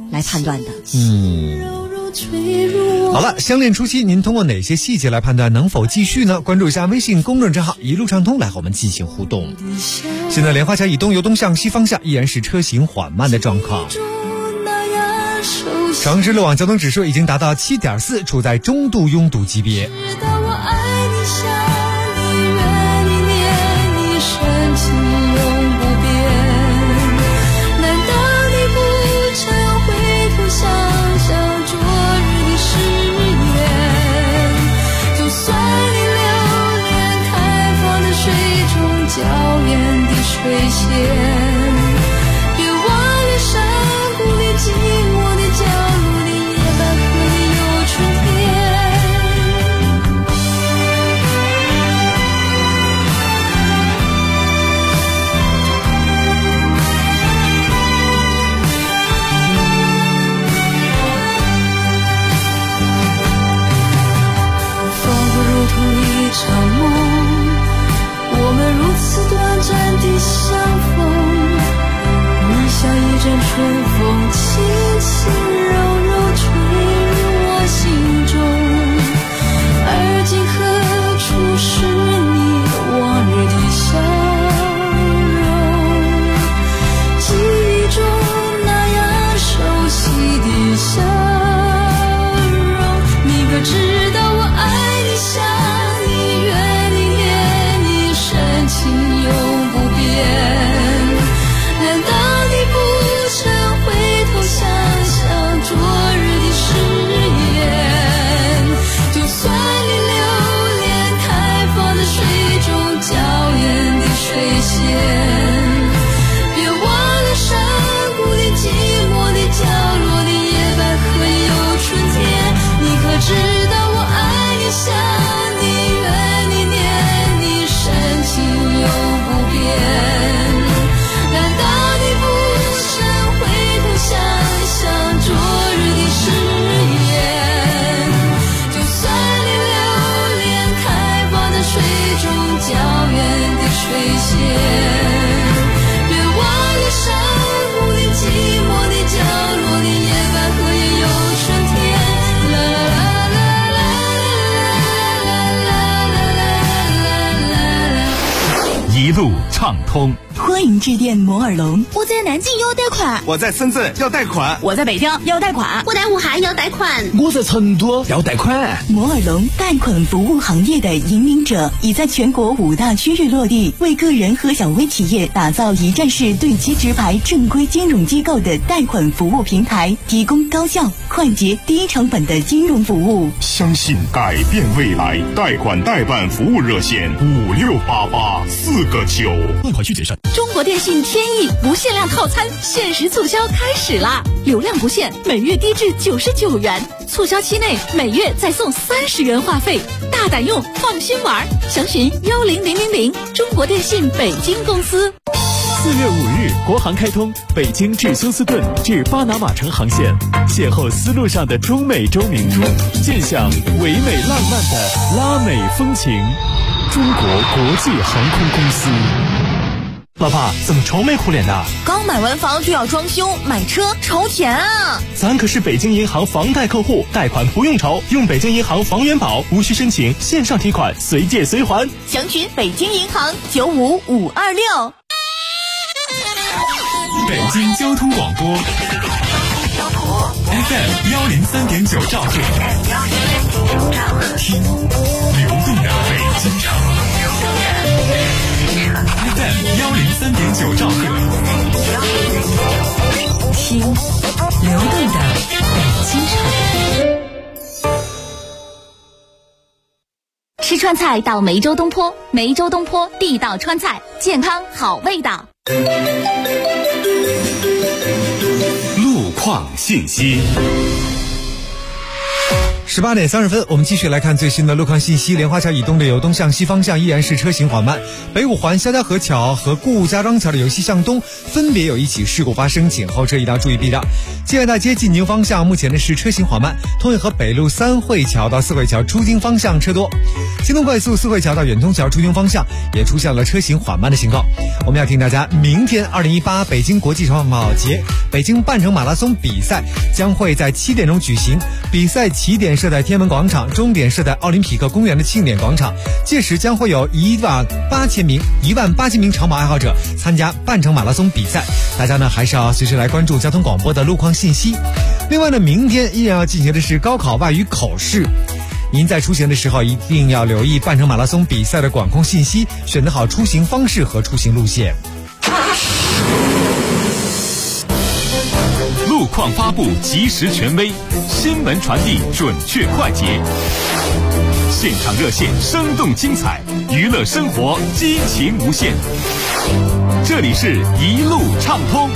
来判断的。 好了，相恋初期您通过哪些细节来判断能否继续呢？关注一下微信公众账号一路畅通来和我们进行互动。现在莲花桥以东由东向西方向依然是车行缓慢的状况，城市路网交通指数已经达到 7.4， 处在中度拥堵级别。 一路畅通。 欢迎致电摩尔龙。 我在南京要贷款， 我在深圳要贷款， 我在北京要贷款， 我在武汉要贷款， 我在成都要贷款。 摩尔龙贷款服务行业的引领者，已在全国5大区域落地，为个人和小微企业打造一站式对接直排正规金融机构的贷款服务平台，提供高效、快捷、低成本的金融服务。 相信改变未来，贷款代办服务热线5688 4个9， 贷款需谨慎。 中国电信天翼无限量套餐限时促销开始啦！流量不限，每月低至99元，促销期内每月再送30元话费，大胆用，放心玩。详询10000，中国电信北京公司。 4月5日，国航开通北京至休斯顿至巴拿马城航线，邂逅丝路上的中美洲明珠，见享唯美浪漫的拉美风情。中国国际航空公司。 老婆，怎么愁眉苦脸的？ 刚买完房就要装修，买车愁钱啊！ 咱可是北京银行房贷客户，贷款不用愁，用北京银行房源保，无需申请，线上提款，随借随还。 详询北京银行95526。 北京交通广播 FM 103.9兆赫，听流动的北京城。FM 103.9兆赫， 听流动的北京城。 吃川菜到梅州东坡，梅州东坡地道川菜，健康好味道。 路况信息。 18点30分，我们继续来看最新的路况信息。莲花桥以东的由东向西方向依然是车行缓慢，北五环肖家河桥和顾家庄桥的由西向东分别有一起事故发生，请后车一定要注意避让。建外大街进京方向目前的是车行缓慢，通惠河北路3惠桥到4惠桥出京方向车多。 京东快速四惠桥到远通桥出京方向也出现了车行缓慢的情况。我们要提醒大家，明天2018北京国际长跑节北京半程马拉松比赛将会在7点钟举行，比赛起点设在天安门广场，终点设在奥林匹克公园的庆典广场。届时将会有18000名长跑爱好者参加半程马拉松比赛。大家呢还是要随时来关注交通广播的路况信息。另外呢，明天依然要进行的是高考外语口试。您在出行的时候一定要留意半程马拉松比赛的管控信息，选择好出行方式和出行路线。 路况发布及时权威，新闻传递准确快捷，现场热线生动精彩，娱乐生活激情无限。这里是一路畅通。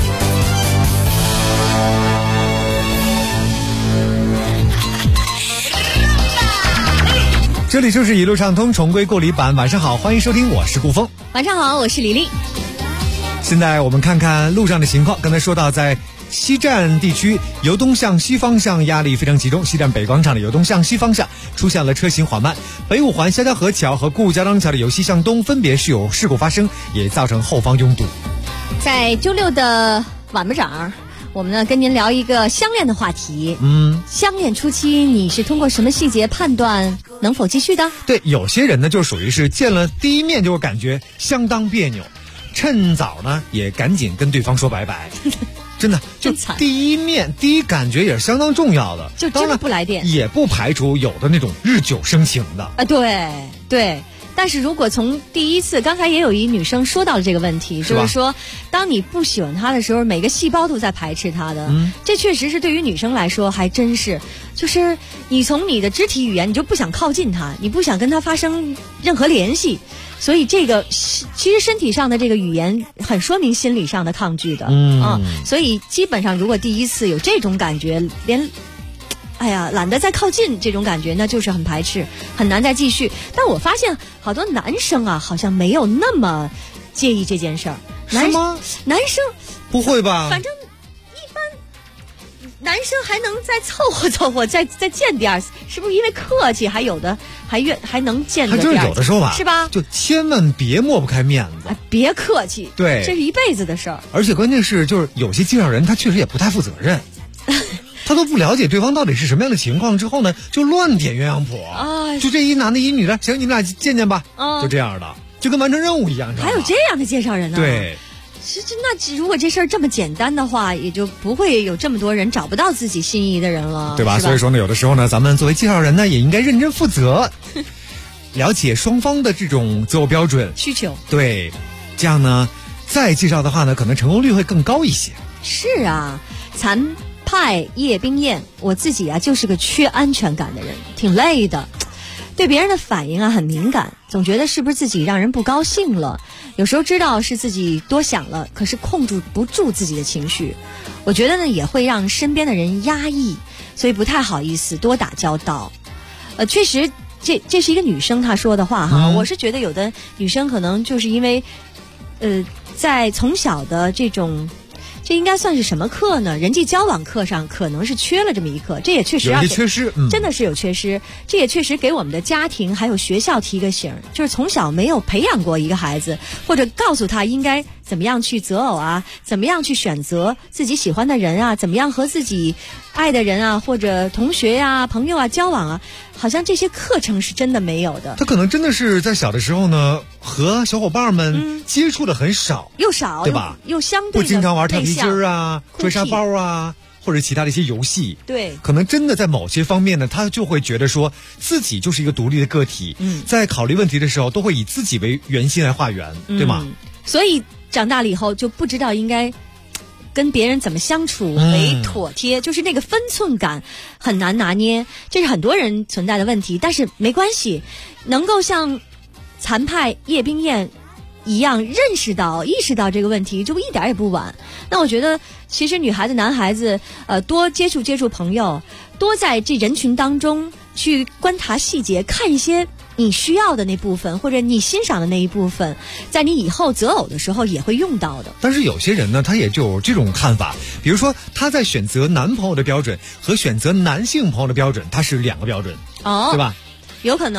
这里就是一路畅通重归故里版，晚上好，欢迎收听，我是顾峰。 晚上好，我是李丽。 现在我们看看路上的情况。刚才说到，在西站地区由东向西方向压力非常集中，西站北广场的由东向西方向出现了车行缓慢，北五环肖家河桥和顾家庄桥的由西向东分别是有事故发生，也造成后方拥堵。 在周六的晚不长，我们呢跟您聊一个相恋的话题。相恋初期你是通过什么细节判断能否继续的？ 对，有些人呢就属于是见了第一面就会感觉相当别扭，趁早呢也赶紧跟对方说拜拜。真的，就第一面第一感觉也是相当重要的， 就真的不来电， 也不排除有的那种日久生情的。 对。但是如果从第一次，刚才也有一女生说到了这个问题，就是说当你不喜欢他的时候，每个细胞都在排斥他的。这确实是对于女生来说还真是，就是你从你的肢体语言你就不想靠近他，你不想跟他发生任何联系，所以这个其实身体上的这个语言很说明心理上的抗拒的。所以基本上如果第一次有这种感觉，连懒得再靠近这种感觉，那就是很排斥，很难再继续。但我发现好多男生啊，好像没有那么介意这件事儿。 是吗？ 男生不会吧？ 反正一般男生还能再凑合，再见第二次，是不是因为客气？还有的还能见个第二次， 还真有的时候吧， 是吧？ 就千万别抹不开面子， 别客气， 对， 这是一辈子的事儿。 而且关键是，就是有些介绍人他确实也不太负责任。他都不了解对方到底是什么样的情况，之后呢就乱点鸳鸯谱就这一男的一女的，行，你们俩见见吧，就这样的，就跟完成任务一样。 还有这样的介绍人呢？ 对， 那如果这事儿这么简单的话，也就不会有这么多人找不到自己心仪的人了， 对吧？所以说呢，有的时候呢，咱们作为介绍人呢，也应该认真负责，了解双方的这种择偶标准需求。 对，这样呢，再介绍的话呢，可能成功率会更高一些。 是啊，残派叶冰燕，我自己啊就是个缺安全感的人，挺累的，对别人的反应啊很敏感，总觉得是不是自己让人不高兴了，有时候知道是自己多想了，可是控制不住自己的情绪，我觉得呢也会让身边的人压抑，所以不太好意思多打交道。确实这是一个女生她说的话哈，我是觉得有的女生可能就是因为在从小的这应该算是什么课呢？人际交往课上可能是缺了这么一课，这也确实有些缺失， 真的是有缺失。这也确实给我们的家庭还有学校提个醒，就是从小没有培养过一个孩子，或者告诉他应该怎么样去择偶啊，怎么样去选择自己喜欢的人啊，怎么样和自己爱的人啊或者同学啊朋友啊交往啊，好像这些课程是真的没有的。 他可能真的是在小的时候呢，和小伙伴们接触的很少， 又少， 对吧？ 又相对不经常玩跳皮筋啊、追沙包啊，或者其他的一些游戏。 对， 可能真的在某些方面呢，他就会觉得说自己就是一个独立的个体，在考虑问题的时候都会以自己为圆心来画圆，对吗？ 所以长大了以后就不知道应该跟别人怎么相处为妥帖，就是那个分寸感很难拿捏，这是很多人存在的问题。但是没关系，能够像残派叶冰燕一样意识到这个问题，就一点也不晚。那我觉得其实女孩子男孩子多接触朋友，多在这人群当中去观察细节，看一些你需要的那部分或者你欣赏的那一部分，在你以后择偶的时候也会用到的。 但是有些人呢，他也就有这种看法，比如说他在选择男朋友的标准和选择男性朋友的标准，他是两个标准，对吧？ 有可能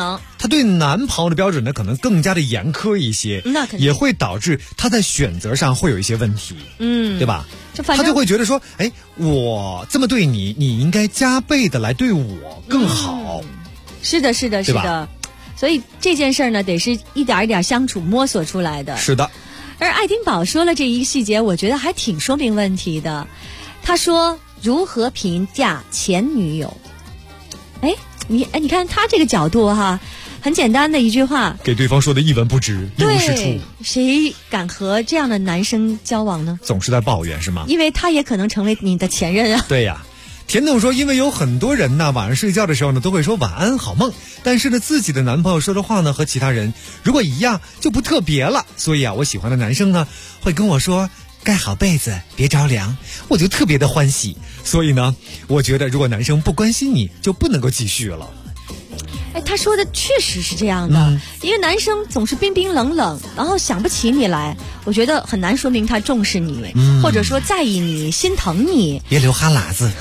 他对男朋友的标准呢可能更加的严苛一些， 那肯定也会导致他在选择上会有一些问题，对吧？他就会觉得说，哎，我这么对你，你应该加倍的来对我更好。 是的，是的，是的。所以这件事儿呢，得是一点一点相处摸索出来的。 是的。 而爱丁堡说了这一个细节，我觉得还挺说明问题的。他说如何评价前女友？你看他这个角度哈，很简单的一句话， 给对方说的一文不值，一无是处。 谁敢和这样的男生交往呢？ 总是在抱怨是吗？ 因为他也可能成为你的前任啊。 对呀。田总说，因为有很多人呢晚上睡觉的时候呢都会说晚安好梦，但是呢自己的男朋友说的话呢和其他人如果一样就不特别了，所以啊我喜欢的男生呢会跟我说盖好被子别着凉，我就特别的欢喜。所以呢我觉得如果男生不关心你就不能够继续了。 他说的确实是这样的，一个男生总是冰冰冷冷，然后想不起你来，我觉得很难说明他重视你，或者说在意你心疼你。 别流哈喇子。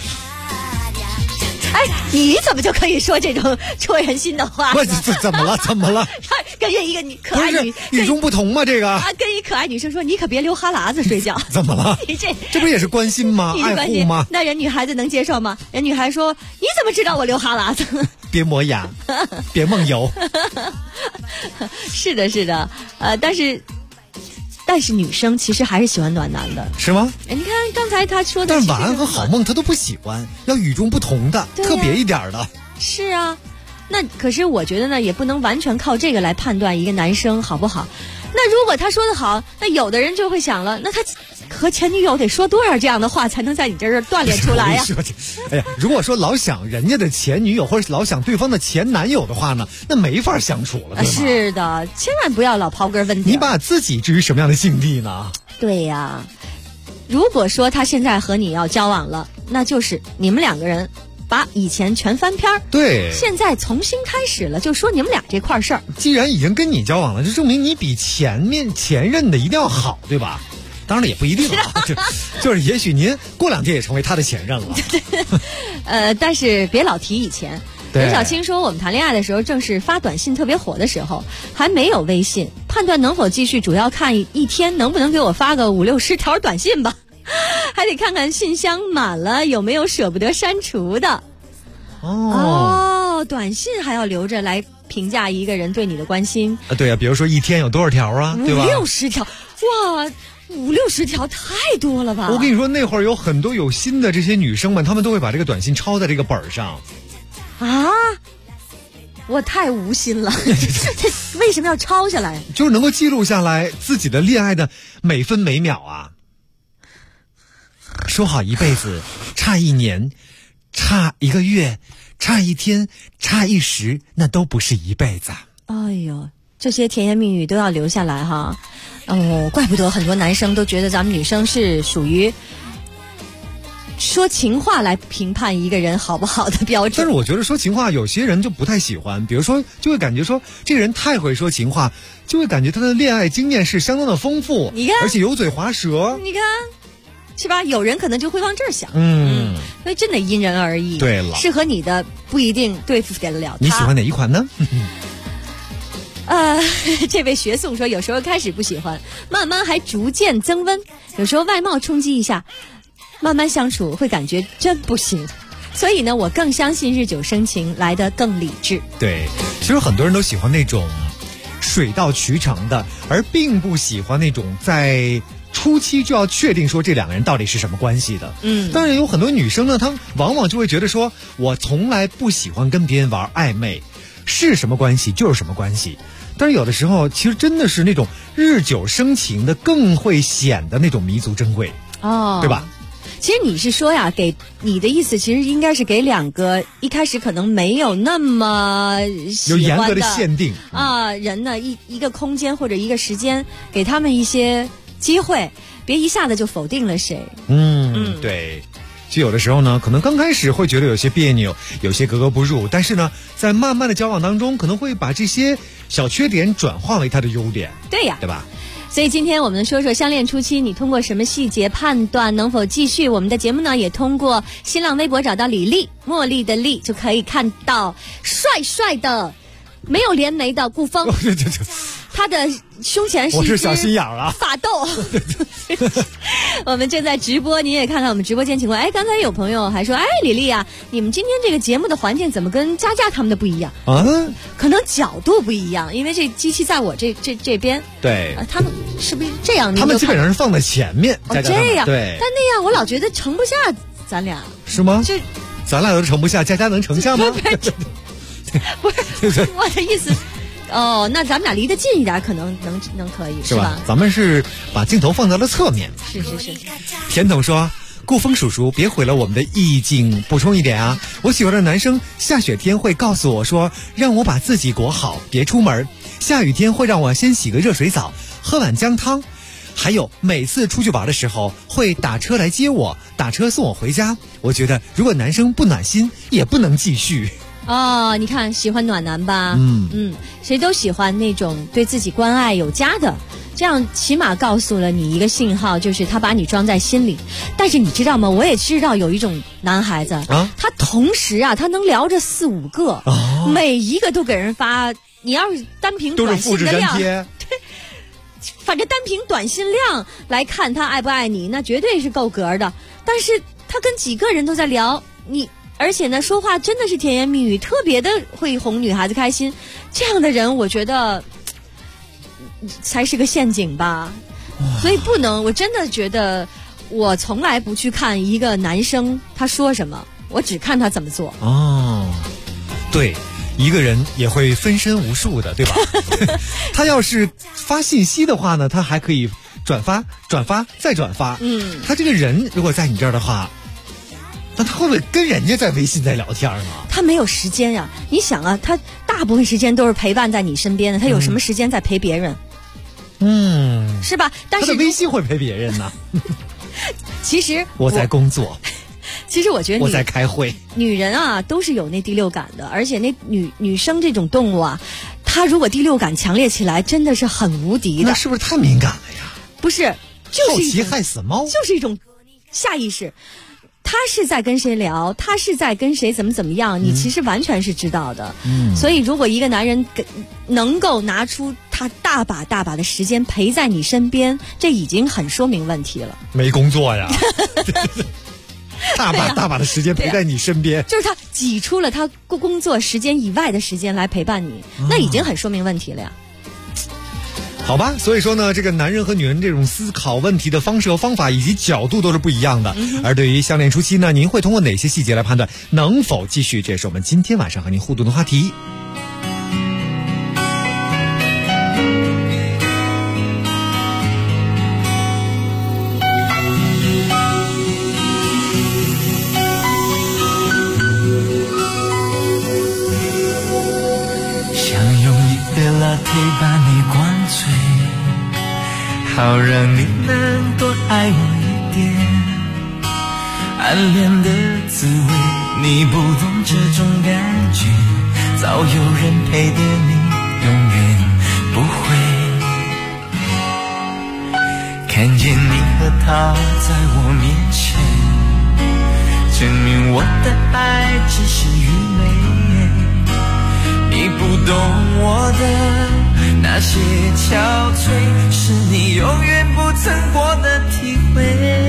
你怎么就可以说这种戳人心的话呢？ 怎么了？ 跟一个可爱女与众不同吗？这个跟一可爱女生说，你可别流哈喇子睡觉。 怎么了？ 你这不也是关心吗？爱护吗？ 那人女孩子能接受吗？人女孩说，你怎么知道我流哈喇子？ 别磨牙，别梦游。 是的，但是女生其实还是喜欢暖男的， 是吗？ 你看刚才他说的， 但是晚安和好梦他都不喜欢，要与众不同的，特别一点的。 是啊，那可是我觉得呢，也不能完全靠这个来判断一个男生好不好。那如果他说的好，那有的人就会想了，那他和前女友得说多少这样的话才能在你这儿锻炼出来呀？ 哎呀，如果说老想人家的前女友或者老想对方的前男友的话呢，那没法相处了，对吗？ 是的，千万不要老刨根问底。 你把自己置于什么样的境地呢？ 对呀，如果说他现在和你要交往了，那就是你们两个人把以前全翻篇儿， 对， 现在重新开始了，就说你们俩这块事儿。 既然已经跟你交往了，就证明你比前任的一定要好，对吧？当然了，也不一定啊，就是也许您过2天也成为他的前任了。 但是别老提以前。刘晓青说，我们谈恋爱的时候正是发短信特别火的时候，还没有微信，判断能否继续主要看一天能不能给我发个50-60条短信吧。还得看看信箱满了有没有舍不得删除的。短信还要留着来评价一个人对你的关心啊？对啊，比如说一天有多少条啊，对吧 ？50-60条，哇，50-60条太多了吧？ 我跟你说，那会儿有很多有心的这些女生们，她们都会把这个短信抄在这个本上。 啊！我太无心了，这为什么要抄下来？ 就是能够记录下来自己的恋爱的每分每秒啊。说好一辈子，差1年，差1个月，差1天，差1时，那都不是一辈子。 哎呦，这些甜言蜜语都要留下来哈。怪不得很多男生都觉得咱们女生是属于说情话来评判一个人好不好的标准。 但是我觉得说情话有些人就不太喜欢，比如说就会感觉说这个人太会说情话，就会感觉他的恋爱经验是相当的丰富， 你看， 而且油嘴滑舌， 你看是吧？有人可能就会往这儿想，所以真的因人而异。 对了， 适合你的不一定对付得了他。 你喜欢哪一款呢？ 这位学颂说，有时候开始不喜欢，慢慢还逐渐增温，有时候外貌冲击一下，慢慢相处会感觉真不行。所以呢，我更相信日久生情来得更理智。 对，其实很多人都喜欢那种水到渠成的，而并不喜欢那种在初期就要确定说这两个人到底是什么关系的。当然有很多女生呢，她往往就会觉得说，我从来不喜欢跟别人玩暧昧，是什么关系就是什么关系。但是有的时候其实真的是那种日久生情的更会显得那种弥足珍贵，对吧？ 其实你是说呀，给你的意思其实应该是给两个一开始可能没有那么喜欢的有严格的限定人呢，一个空间或者一个时间，给他们一些机会，别一下子就否定了谁。 对。就有的时候呢，可能刚开始会觉得有些别扭，有些格格不入，但是呢，在慢慢的交往当中，可能会把这些小缺点转化为他的优点。 对呀， 对吧？ 所以今天我们说说相恋初期，你通过什么细节判断能否继续？我们的节目呢，也通过新浪微博找到李丽，茉莉的丽，就可以看到帅帅的没有连眉的顾风，他的胸前是一只我是小心眼啊， 法斗。我们正在直播，您也看看我们直播间情况。哎，刚才有朋友还说，哎，李丽啊，你们今天这个节目的环境怎么跟佳佳他们的不一样啊？ 可能角度不一样，因为这机器在我这边。 对， 他们是不是这样？ 他们基本上是放在前面。 这样。 对。 但那样我老觉得盛不下咱俩。 是吗？ 这咱俩都盛不下，佳佳能盛下吗？ 不是，我的意思。哦，那咱们俩离得近一点，可能能可以，是吧？ 咱们是把镜头放在了侧面。 是。 田总说，顾风叔叔别毁了我们的意境，补充一点啊，我喜欢的男生下雪天会告诉我说，让我把自己裹好，别出门；下雨天会让我先洗个热水澡，喝碗姜汤。还有每次出去玩的时候会打车来接我，打车送我回家。我觉得如果男生不暖心，也不能继续。 哦，你看喜欢暖男吧？谁都喜欢那种对自己关爱有加的，这样起码告诉了你一个信号，就是他把你装在心里。但是你知道吗？我也知道有一种男孩子啊，他同时啊，他能聊着4、5个，每一个都给人发。你要是单凭短信的量，对，反正单凭短信量来看他爱不爱你，那绝对是够格的。但是他跟几个人都在聊你。而且呢，说话真的是甜言蜜语，特别的会哄女孩子开心。这样的人，我觉得才是个陷阱吧。所以不能，我真的觉得，我从来不去看一个男生他说什么，我只看他怎么做。 哦，对，一个人也会分身无数的，对吧？他要是发信息的话呢，他还可以转发再转发。他这个人如果在你这儿的话。那他会不会跟人家在微信在聊天呢？ 他没有时间呀！你想啊，他大部分时间都是陪伴在你身边的，他有什么时间在陪别人？是吧？但是他的微信会陪别人呢。 其实我在工作。 其实我觉得我在开会。 女人啊，都是有那第六感的，而且那女生这种动物啊，她如果第六感强烈起来，真的是很无敌的。 那是不是太敏感了呀？ 不是，就是好奇害死猫， 就是一种下意识。他是在跟谁聊，他是在跟谁怎么样，你其实完全是知道的。所以如果一个男人能够拿出他大把的时间陪在你身边，这已经很说明问题了。 没工作呀。大把的时间陪在你身边， 就是他挤出了他工作时间以外的时间来陪伴你，那已经很说明问题了呀。 好吧，所以说呢，这个男人和女人这种思考问题的方式和方法以及角度都是不一样的。而对于相恋初期呢，您会通过哪些细节来判断能否继续？这也是我们今天晚上和您互动的话题。 想用一杯latte把你灌醉，好让你能多爱我一点。暗恋的滋味，你不懂这种感觉，早有人陪的你永远不会。看见你和他在我面前，证明我的爱只是愚昧。你不懂我的那些憔悴，是你永远不曾过的体会。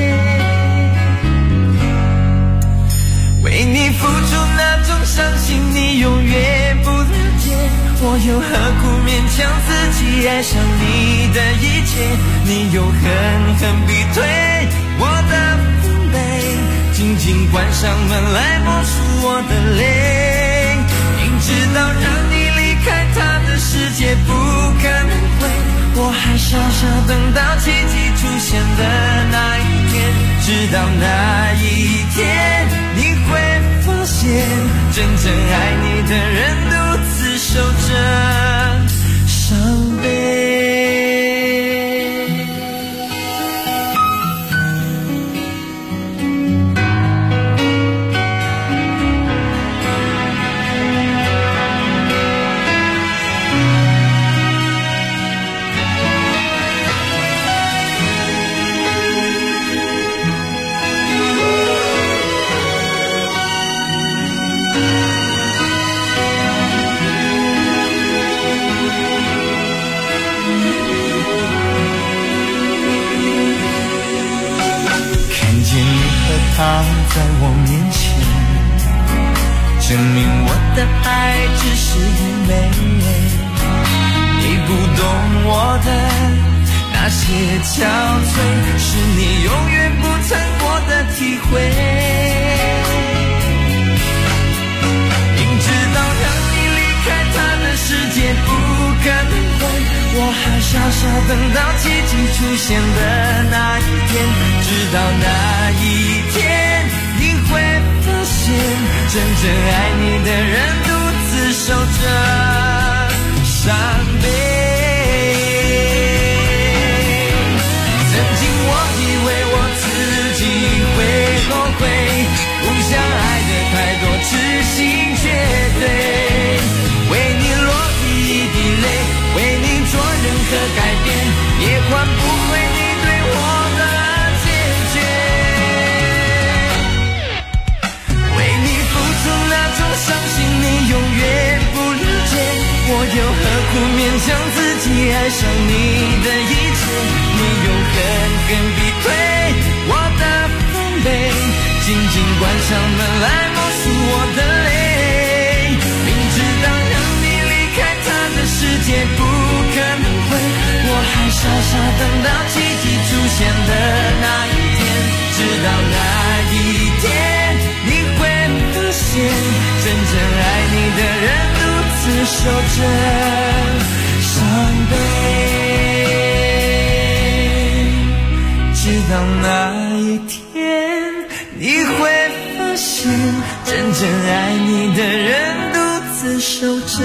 为你付出那种伤心，你永远不了解，我又何苦勉强自己爱上你的一切？你又狠狠逼退我的防备，紧紧关上门来默数我的泪。明知道让你离开他的世界不可能会，我还傻傻等到奇迹出现的那一天，直到那一天你会发现，真正爱你的人独自守着伤悲。 的爱只是愚昧，你不懂我的那些憔悴，是你永远不曾过的体会。明知道让你离开他的世界不可能会，我还傻傻等到奇迹出现的那一天，直到那一天你会发现，真正爱你的人独自守着伤悲。曾经我以为我自己会后悔，不想爱的太多，痴心绝对，为你落第一滴泪，为你做任何改变，也换不回你对我的坚决。为你付出那种伤心，你永远不了解，我又何苦勉强自己爱上你的一切？你用狠狠逼退我的防备，紧紧关上门来默数我的泪。明知道让你离开他的世界不可能会，我还傻傻等到奇迹出现的那一天，直到那一天你会发现，真正爱你的人独自守着伤悲。直到那一天你会发现，真正爱你的人独自守着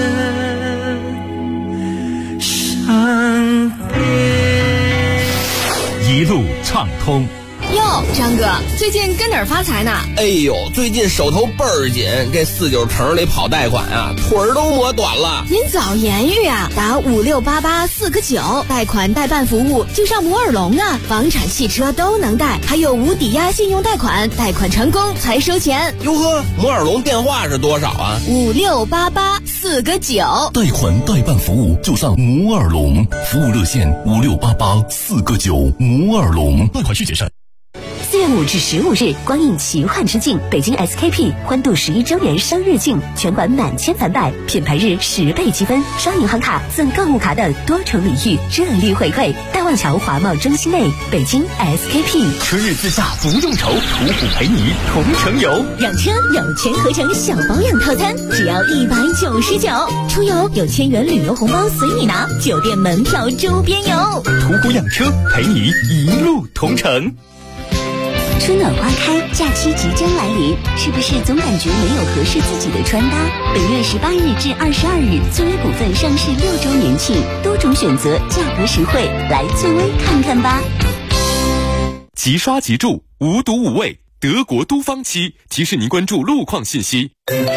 伤悲。 一路畅通。 哟，张哥，最近跟哪儿发财呢？ 哎呦，最近手头倍儿紧，这49城里跑贷款啊，腿儿都磨短了。 您早言语啊，打5688-4个9，贷款代办服务就上摩尔龙啊，房产、汽车都能贷，还有无抵押信用贷款，贷款成功才收钱。 哟呵，摩尔龙电话是多少啊 ？5688-4个9， 贷款代办服务就上摩尔龙，服务热线5688-4个9，摩尔龙，贷款需谨慎。 4月5至15日，光影奇幻之境北京 SKP 欢度11周年生日庆，全馆满千返百，品牌日10倍积分，刷银行卡赠购物卡等多重礼遇，热力回馈。大望桥华贸中心内，北京 SKP。 春日自驾不用愁，途虎陪你同城游。 养车有全合成小保养套餐，只要199；出游有1000元旅游红包随你拿，酒店门票周边游。 途虎养车陪你一路同城。 春暖花开，假期即将来临，是不是总感觉没有合适自己的穿搭？本月18日至22日，最微股份上市6周年庆，多种选择，价格实惠，来最微看看吧。 即刷即住，无毒无味，德国都方漆提示您关注路况信息。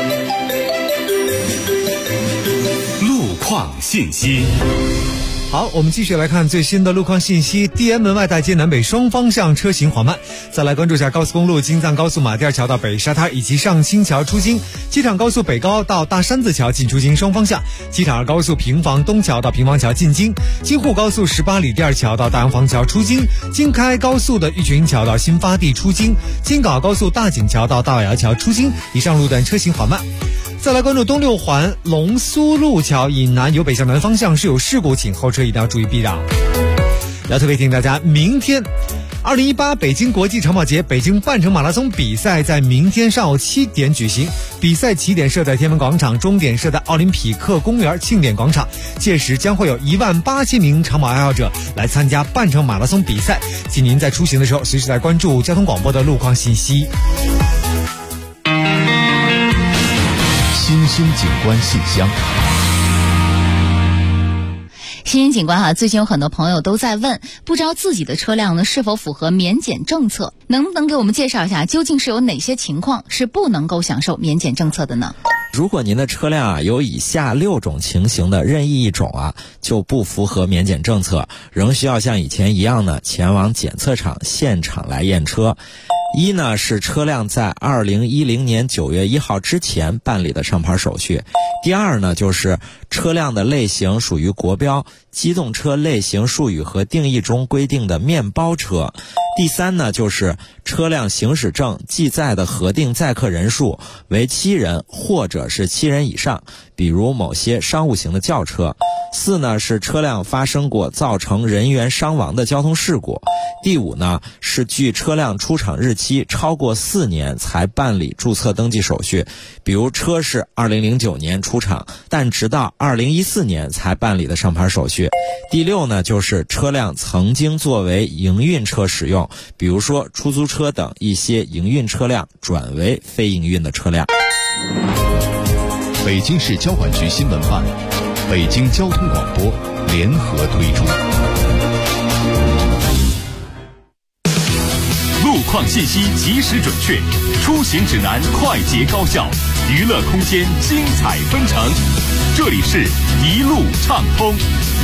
路况信息。 好，我们继续来看最新的路况信息。地安门外大街南北双方向车行缓慢。再来关注一下高速公路京藏高速马甸桥到北沙滩以及上清桥出京，机场高速北高到大山子桥进出京双方向，机场高速平房东桥到平房桥进京，京沪高速18里第2桥到大洋房桥出京，京开高速的玉群桥到新发地出京，京港高速大井桥到大窑桥出京，以上路段车行缓慢。再来关注东六环龙苏路桥以南由北向南方向是有事故，请后车一定要注意避让。要特别提醒大家，明天2018北京国际长跑节北京半程马拉松比赛在明天上午7点举行，比赛起点设在天安门广场，终点设在奥林匹克公园庆典广场，届时将会有18000名长跑爱好者来参加半程马拉松比赛，请您在出行的时候随时来关注交通广播的路况信息。 新兴景观信箱。 新兴景观最近有很多朋友都在问，不知道自己的车辆呢是否符合免检政策，能不能给我们介绍一下，究竟是有哪些情况是不能够享受免检政策的呢？ 如果您的车辆有以下6种情形的任意一种就不符合免检政策，仍需要像以前一样呢前往检测场现场来验车。 一呢是车辆在2010年9月1号之前办理的上牌手续，第二呢就是车辆的类型属于国标机动车类型术语和定义中规定的面包车，第三呢就是车辆行驶证记载的核定载客人数为7人或者是7人以上，比如某些商务型的轿车。四呢是车辆发生过造成人员伤亡的交通事故。第五呢是距车辆出厂日期超过4年才办理注册登记手续，比如车是2009年出厂，但直到2014年才办理的上牌手续。第六呢就是车辆曾经作为营运车使用，比如说出租车等一些营运车辆转为非营运的车辆。 北京市交管局新闻办、北京交通广播联合推出。路况信息及时准确，出行指南快捷高效，娱乐空间精彩纷呈。这里是一路畅通。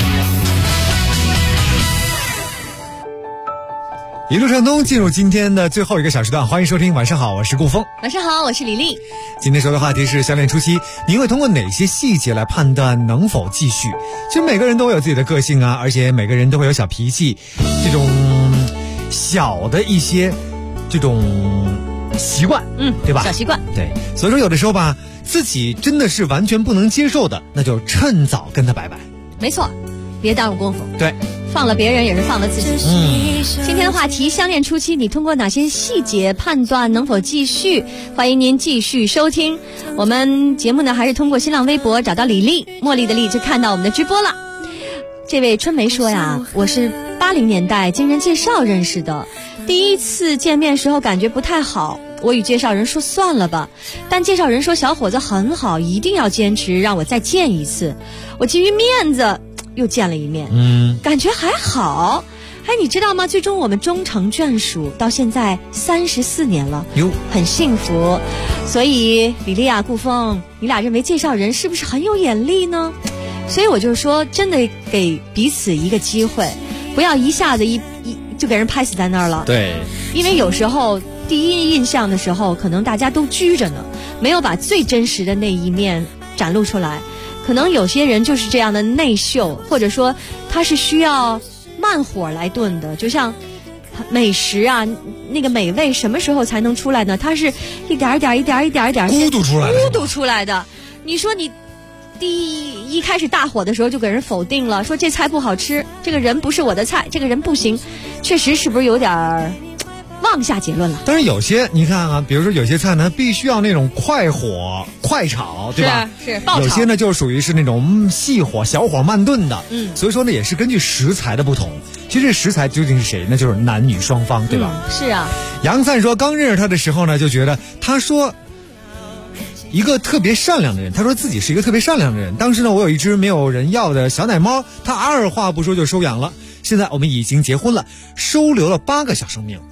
一路畅通，进入今天的最后一个小时段，欢迎收听。晚上好，我是顾峰。 晚上好，我是李丽。 今天说的话题是相恋初期，您会通过哪些细节来判断能否继续？其实每个人都会有自己的个性啊，而且每个人都会有小脾气，这种小的一些这种习惯，对吧？ 小习惯， 对。所以说有的时候吧，自己真的是完全不能接受的，那就趁早跟他拜拜。 没错，别耽误功夫。 对。 放了别人也是放了自己。今天的话题，相恋初期，你通过哪些细节判断能否继续？欢迎您继续收听我们节目呢，还是通过新浪微博找到李丽，茉莉的丽，就看到我们的直播了。这位春梅说呀，我是80年代经人介绍认识的，第一次见面时候感觉不太好，我与介绍人说算了吧，但介绍人说小伙子很好，一定要坚持让我再见一次，我基于面子又见了一面，感觉还好。哎，你知道吗？最终我们终成眷属，到现在34年了，很幸福。所以李丽啊、顾峰，你俩认为介绍人是不是很有眼力呢？所以我就说，真的给彼此一个机会，不要一下子就给人拍死在那儿了。 对， 因为有时候第一印象的时候，可能大家都拘着呢，没有把最真实的那一面展露出来。可能有些人就是这样的内秀，或者说他是需要慢火来炖的，就像美食啊，那个美味什么时候才能出来呢？它是一点一点咕嘟出来的。你说你一开始大火的时候就给人否定了，说这菜不好吃，这个人不是我的菜，这个人不行，确实是不是有点妄下结论了？ 但是有些你看啊，比如说有些菜呢必须要那种快火快炒，对吧？ 是爆炒。 有些呢就属于是那种细火小火慢炖的，所以说呢也是根据食材的不同。其实这食材究竟是谁？那就是男女双方，对吧？ 是啊。 杨灿说刚认识他的时候呢，就觉得他说一个特别善良的人，他说自己是一个特别善良的人。当时呢我有一只没有人要的小奶猫，他二话不说就收养了。现在我们已经结婚了，收留了8个小生命。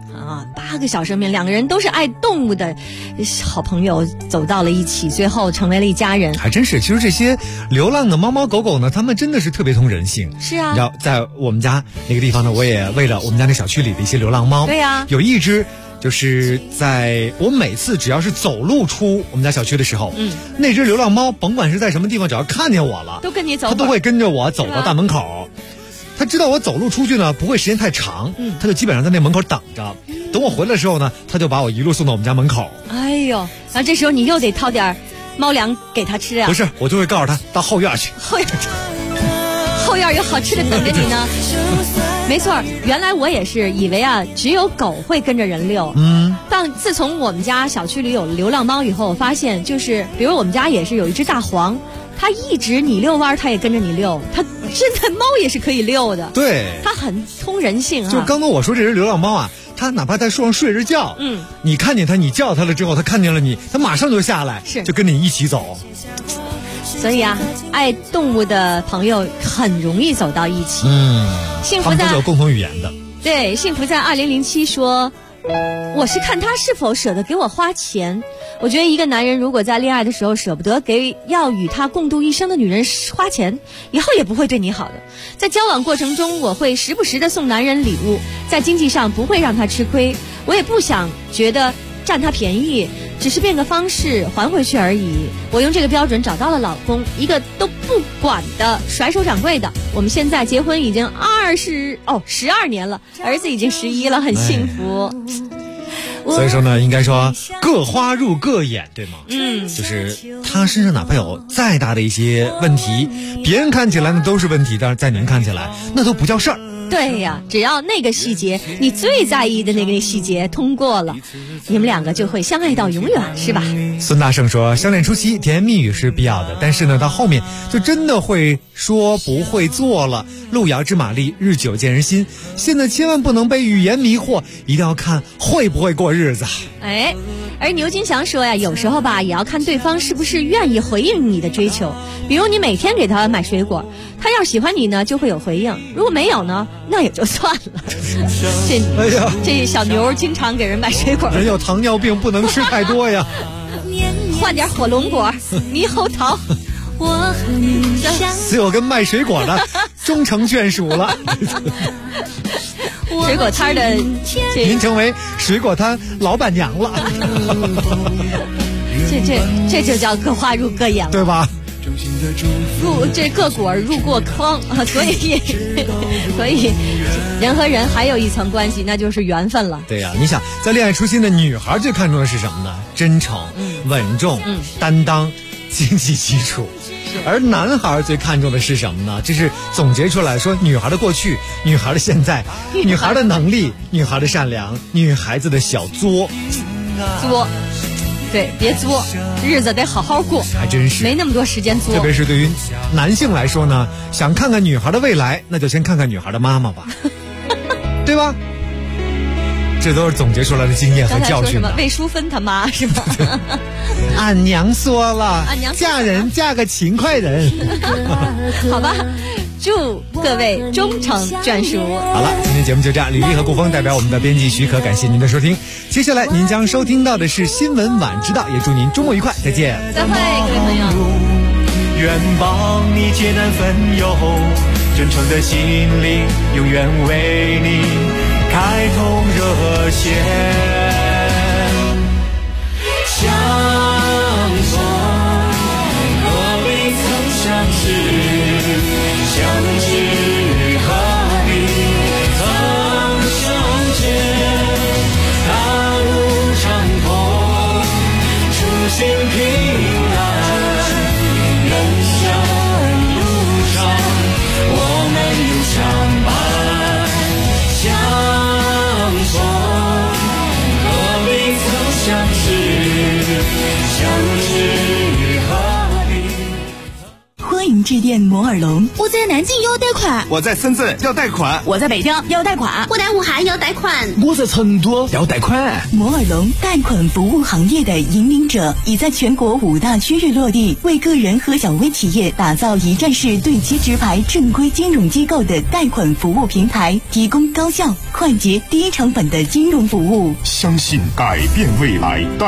8个小生命，两个人都是爱动物的好朋友，走到了一起，最后成为了一家人。 还真是，其实这些流浪的猫猫狗狗呢，他们真的是特别通人性。 是啊， 你知道，在我们家那个地方呢，我也为了我们家那小区里的一些流浪猫， 对呀， 有一只就是在我每次只要是走路出我们家小区的时候，那只流浪猫甭管是在什么地方，只要看见我了， 都跟你走， 它都会跟着我走到大门口。他知道我走路出去呢不会时间太长，他就基本上在那门口等着，等我回来的时候呢，他就把我一路送到我们家门口。 哎呦，然后这时候你又得掏点猫粮给他吃啊？ 不是，我就会告诉他到后院去。 后院有好吃的等着你呢。没错，原来我也是以为啊，只有狗会跟着人遛。但自从我们家小区里有流浪猫以后，我发现就是，比如我们家也是有一只大黄，它一直你遛弯，它也跟着你遛。它真的猫也是可以遛的， 对， 它很通人性啊。 就刚刚我说这只流浪猫啊，它哪怕在树上睡着觉，你看见它，你叫它了之后，它看见了你，它马上就下来，就跟你一起走。 所以啊，爱动物的朋友很容易走到一起。 幸福在他们都有共同语言的。 对，幸福在2007说， 我是看他是否舍得给我花钱。我觉得一个男人如果在恋爱的时候舍不得给要与他共度一生的女人花钱，以后也不会对你好的。在交往过程中，我会时不时的送男人礼物，在经济上不会让他吃亏，我也不想觉得占他便宜，只是变个方式还回去而已。我用这个标准找到了老公，一个都不管的甩手掌柜的。我们现在结婚已经12年了，儿子已经11了，很幸福。 所以说呢，应该说各花入各眼，对吗？就是他身上哪怕有再大的一些问题，别人看起来那都是问题，但是在您看起来那都不叫事儿。 对呀，只要那个细节，你最在意的那个细节通过了，你们两个就会相爱到永远，是吧？ 孙大圣说，相恋初期甜言蜜语是必要的，但是呢，到后面就真的会说不会做了。路遥知马力，日久见人心。现在千万不能被语言迷惑，一定要看会不会过日子。 哎，而牛金祥说呀，有时候吧，也要看对方是不是愿意回应你的追求。比如你每天给他买水果，他要喜欢你呢，就会有回应；如果没有呢，那也就算了。这小牛经常给人买水果。 人有糖尿病，不能吃太多呀。 换点火龙果、猕猴桃。 所以我跟卖水果的终成眷属了。 水果摊的， 您成为水果摊老板娘了。 这就叫各花入各眼了， 对吧？ 这各果入过筐啊，所以人和人还有一层关系，那就是缘分了。 对呀，你想在恋爱初心的女孩最看重的是什么呢？真诚、稳重、担当、经济基础。而男孩最看重的是什么呢？这是总结出来说，女孩的过去、女孩的现在、女孩的能力、女孩的善良、女孩子的小作。 对，别作，日子得好好过。 还真是没那么多时间作。 特别是对于男性来说呢，想看看女孩的未来，那就先看看女孩的妈妈吧。对吧？这都是总结出来的经验和教训。 刚才说什么魏淑芬他妈是吧？ 俺娘说了，嫁人嫁个勤快人。 好吧，祝各位终成眷属。 好了，今天节目就这样，李丽和顾峰代表我们的编辑许可，感谢您的收听。接下来您将收听到的是新闻晚知道，也祝您周末愉快，再见。 再会，各位朋友。 愿帮你解难分忧，真诚的心灵永远为你开通热线。相逢何必曾相识，相知何必曾相见。大路长空，初心平安，人生路上我们永相伴。相逢何必曾相识，相知何必。 欢迎致电摩尔龙。 我在南京要贷款， 我在深圳要贷款， 我在北京要贷款，我在武汉要贷款， 我在成都要贷款。 摩尔龙贷款服务行业的引领者，已在全国5大区域落地，为个人和小微企业打造一站式对接直排正规金融机构的贷款服务平台，提供高效、快捷、低成本的金融服务。 相信改变未来。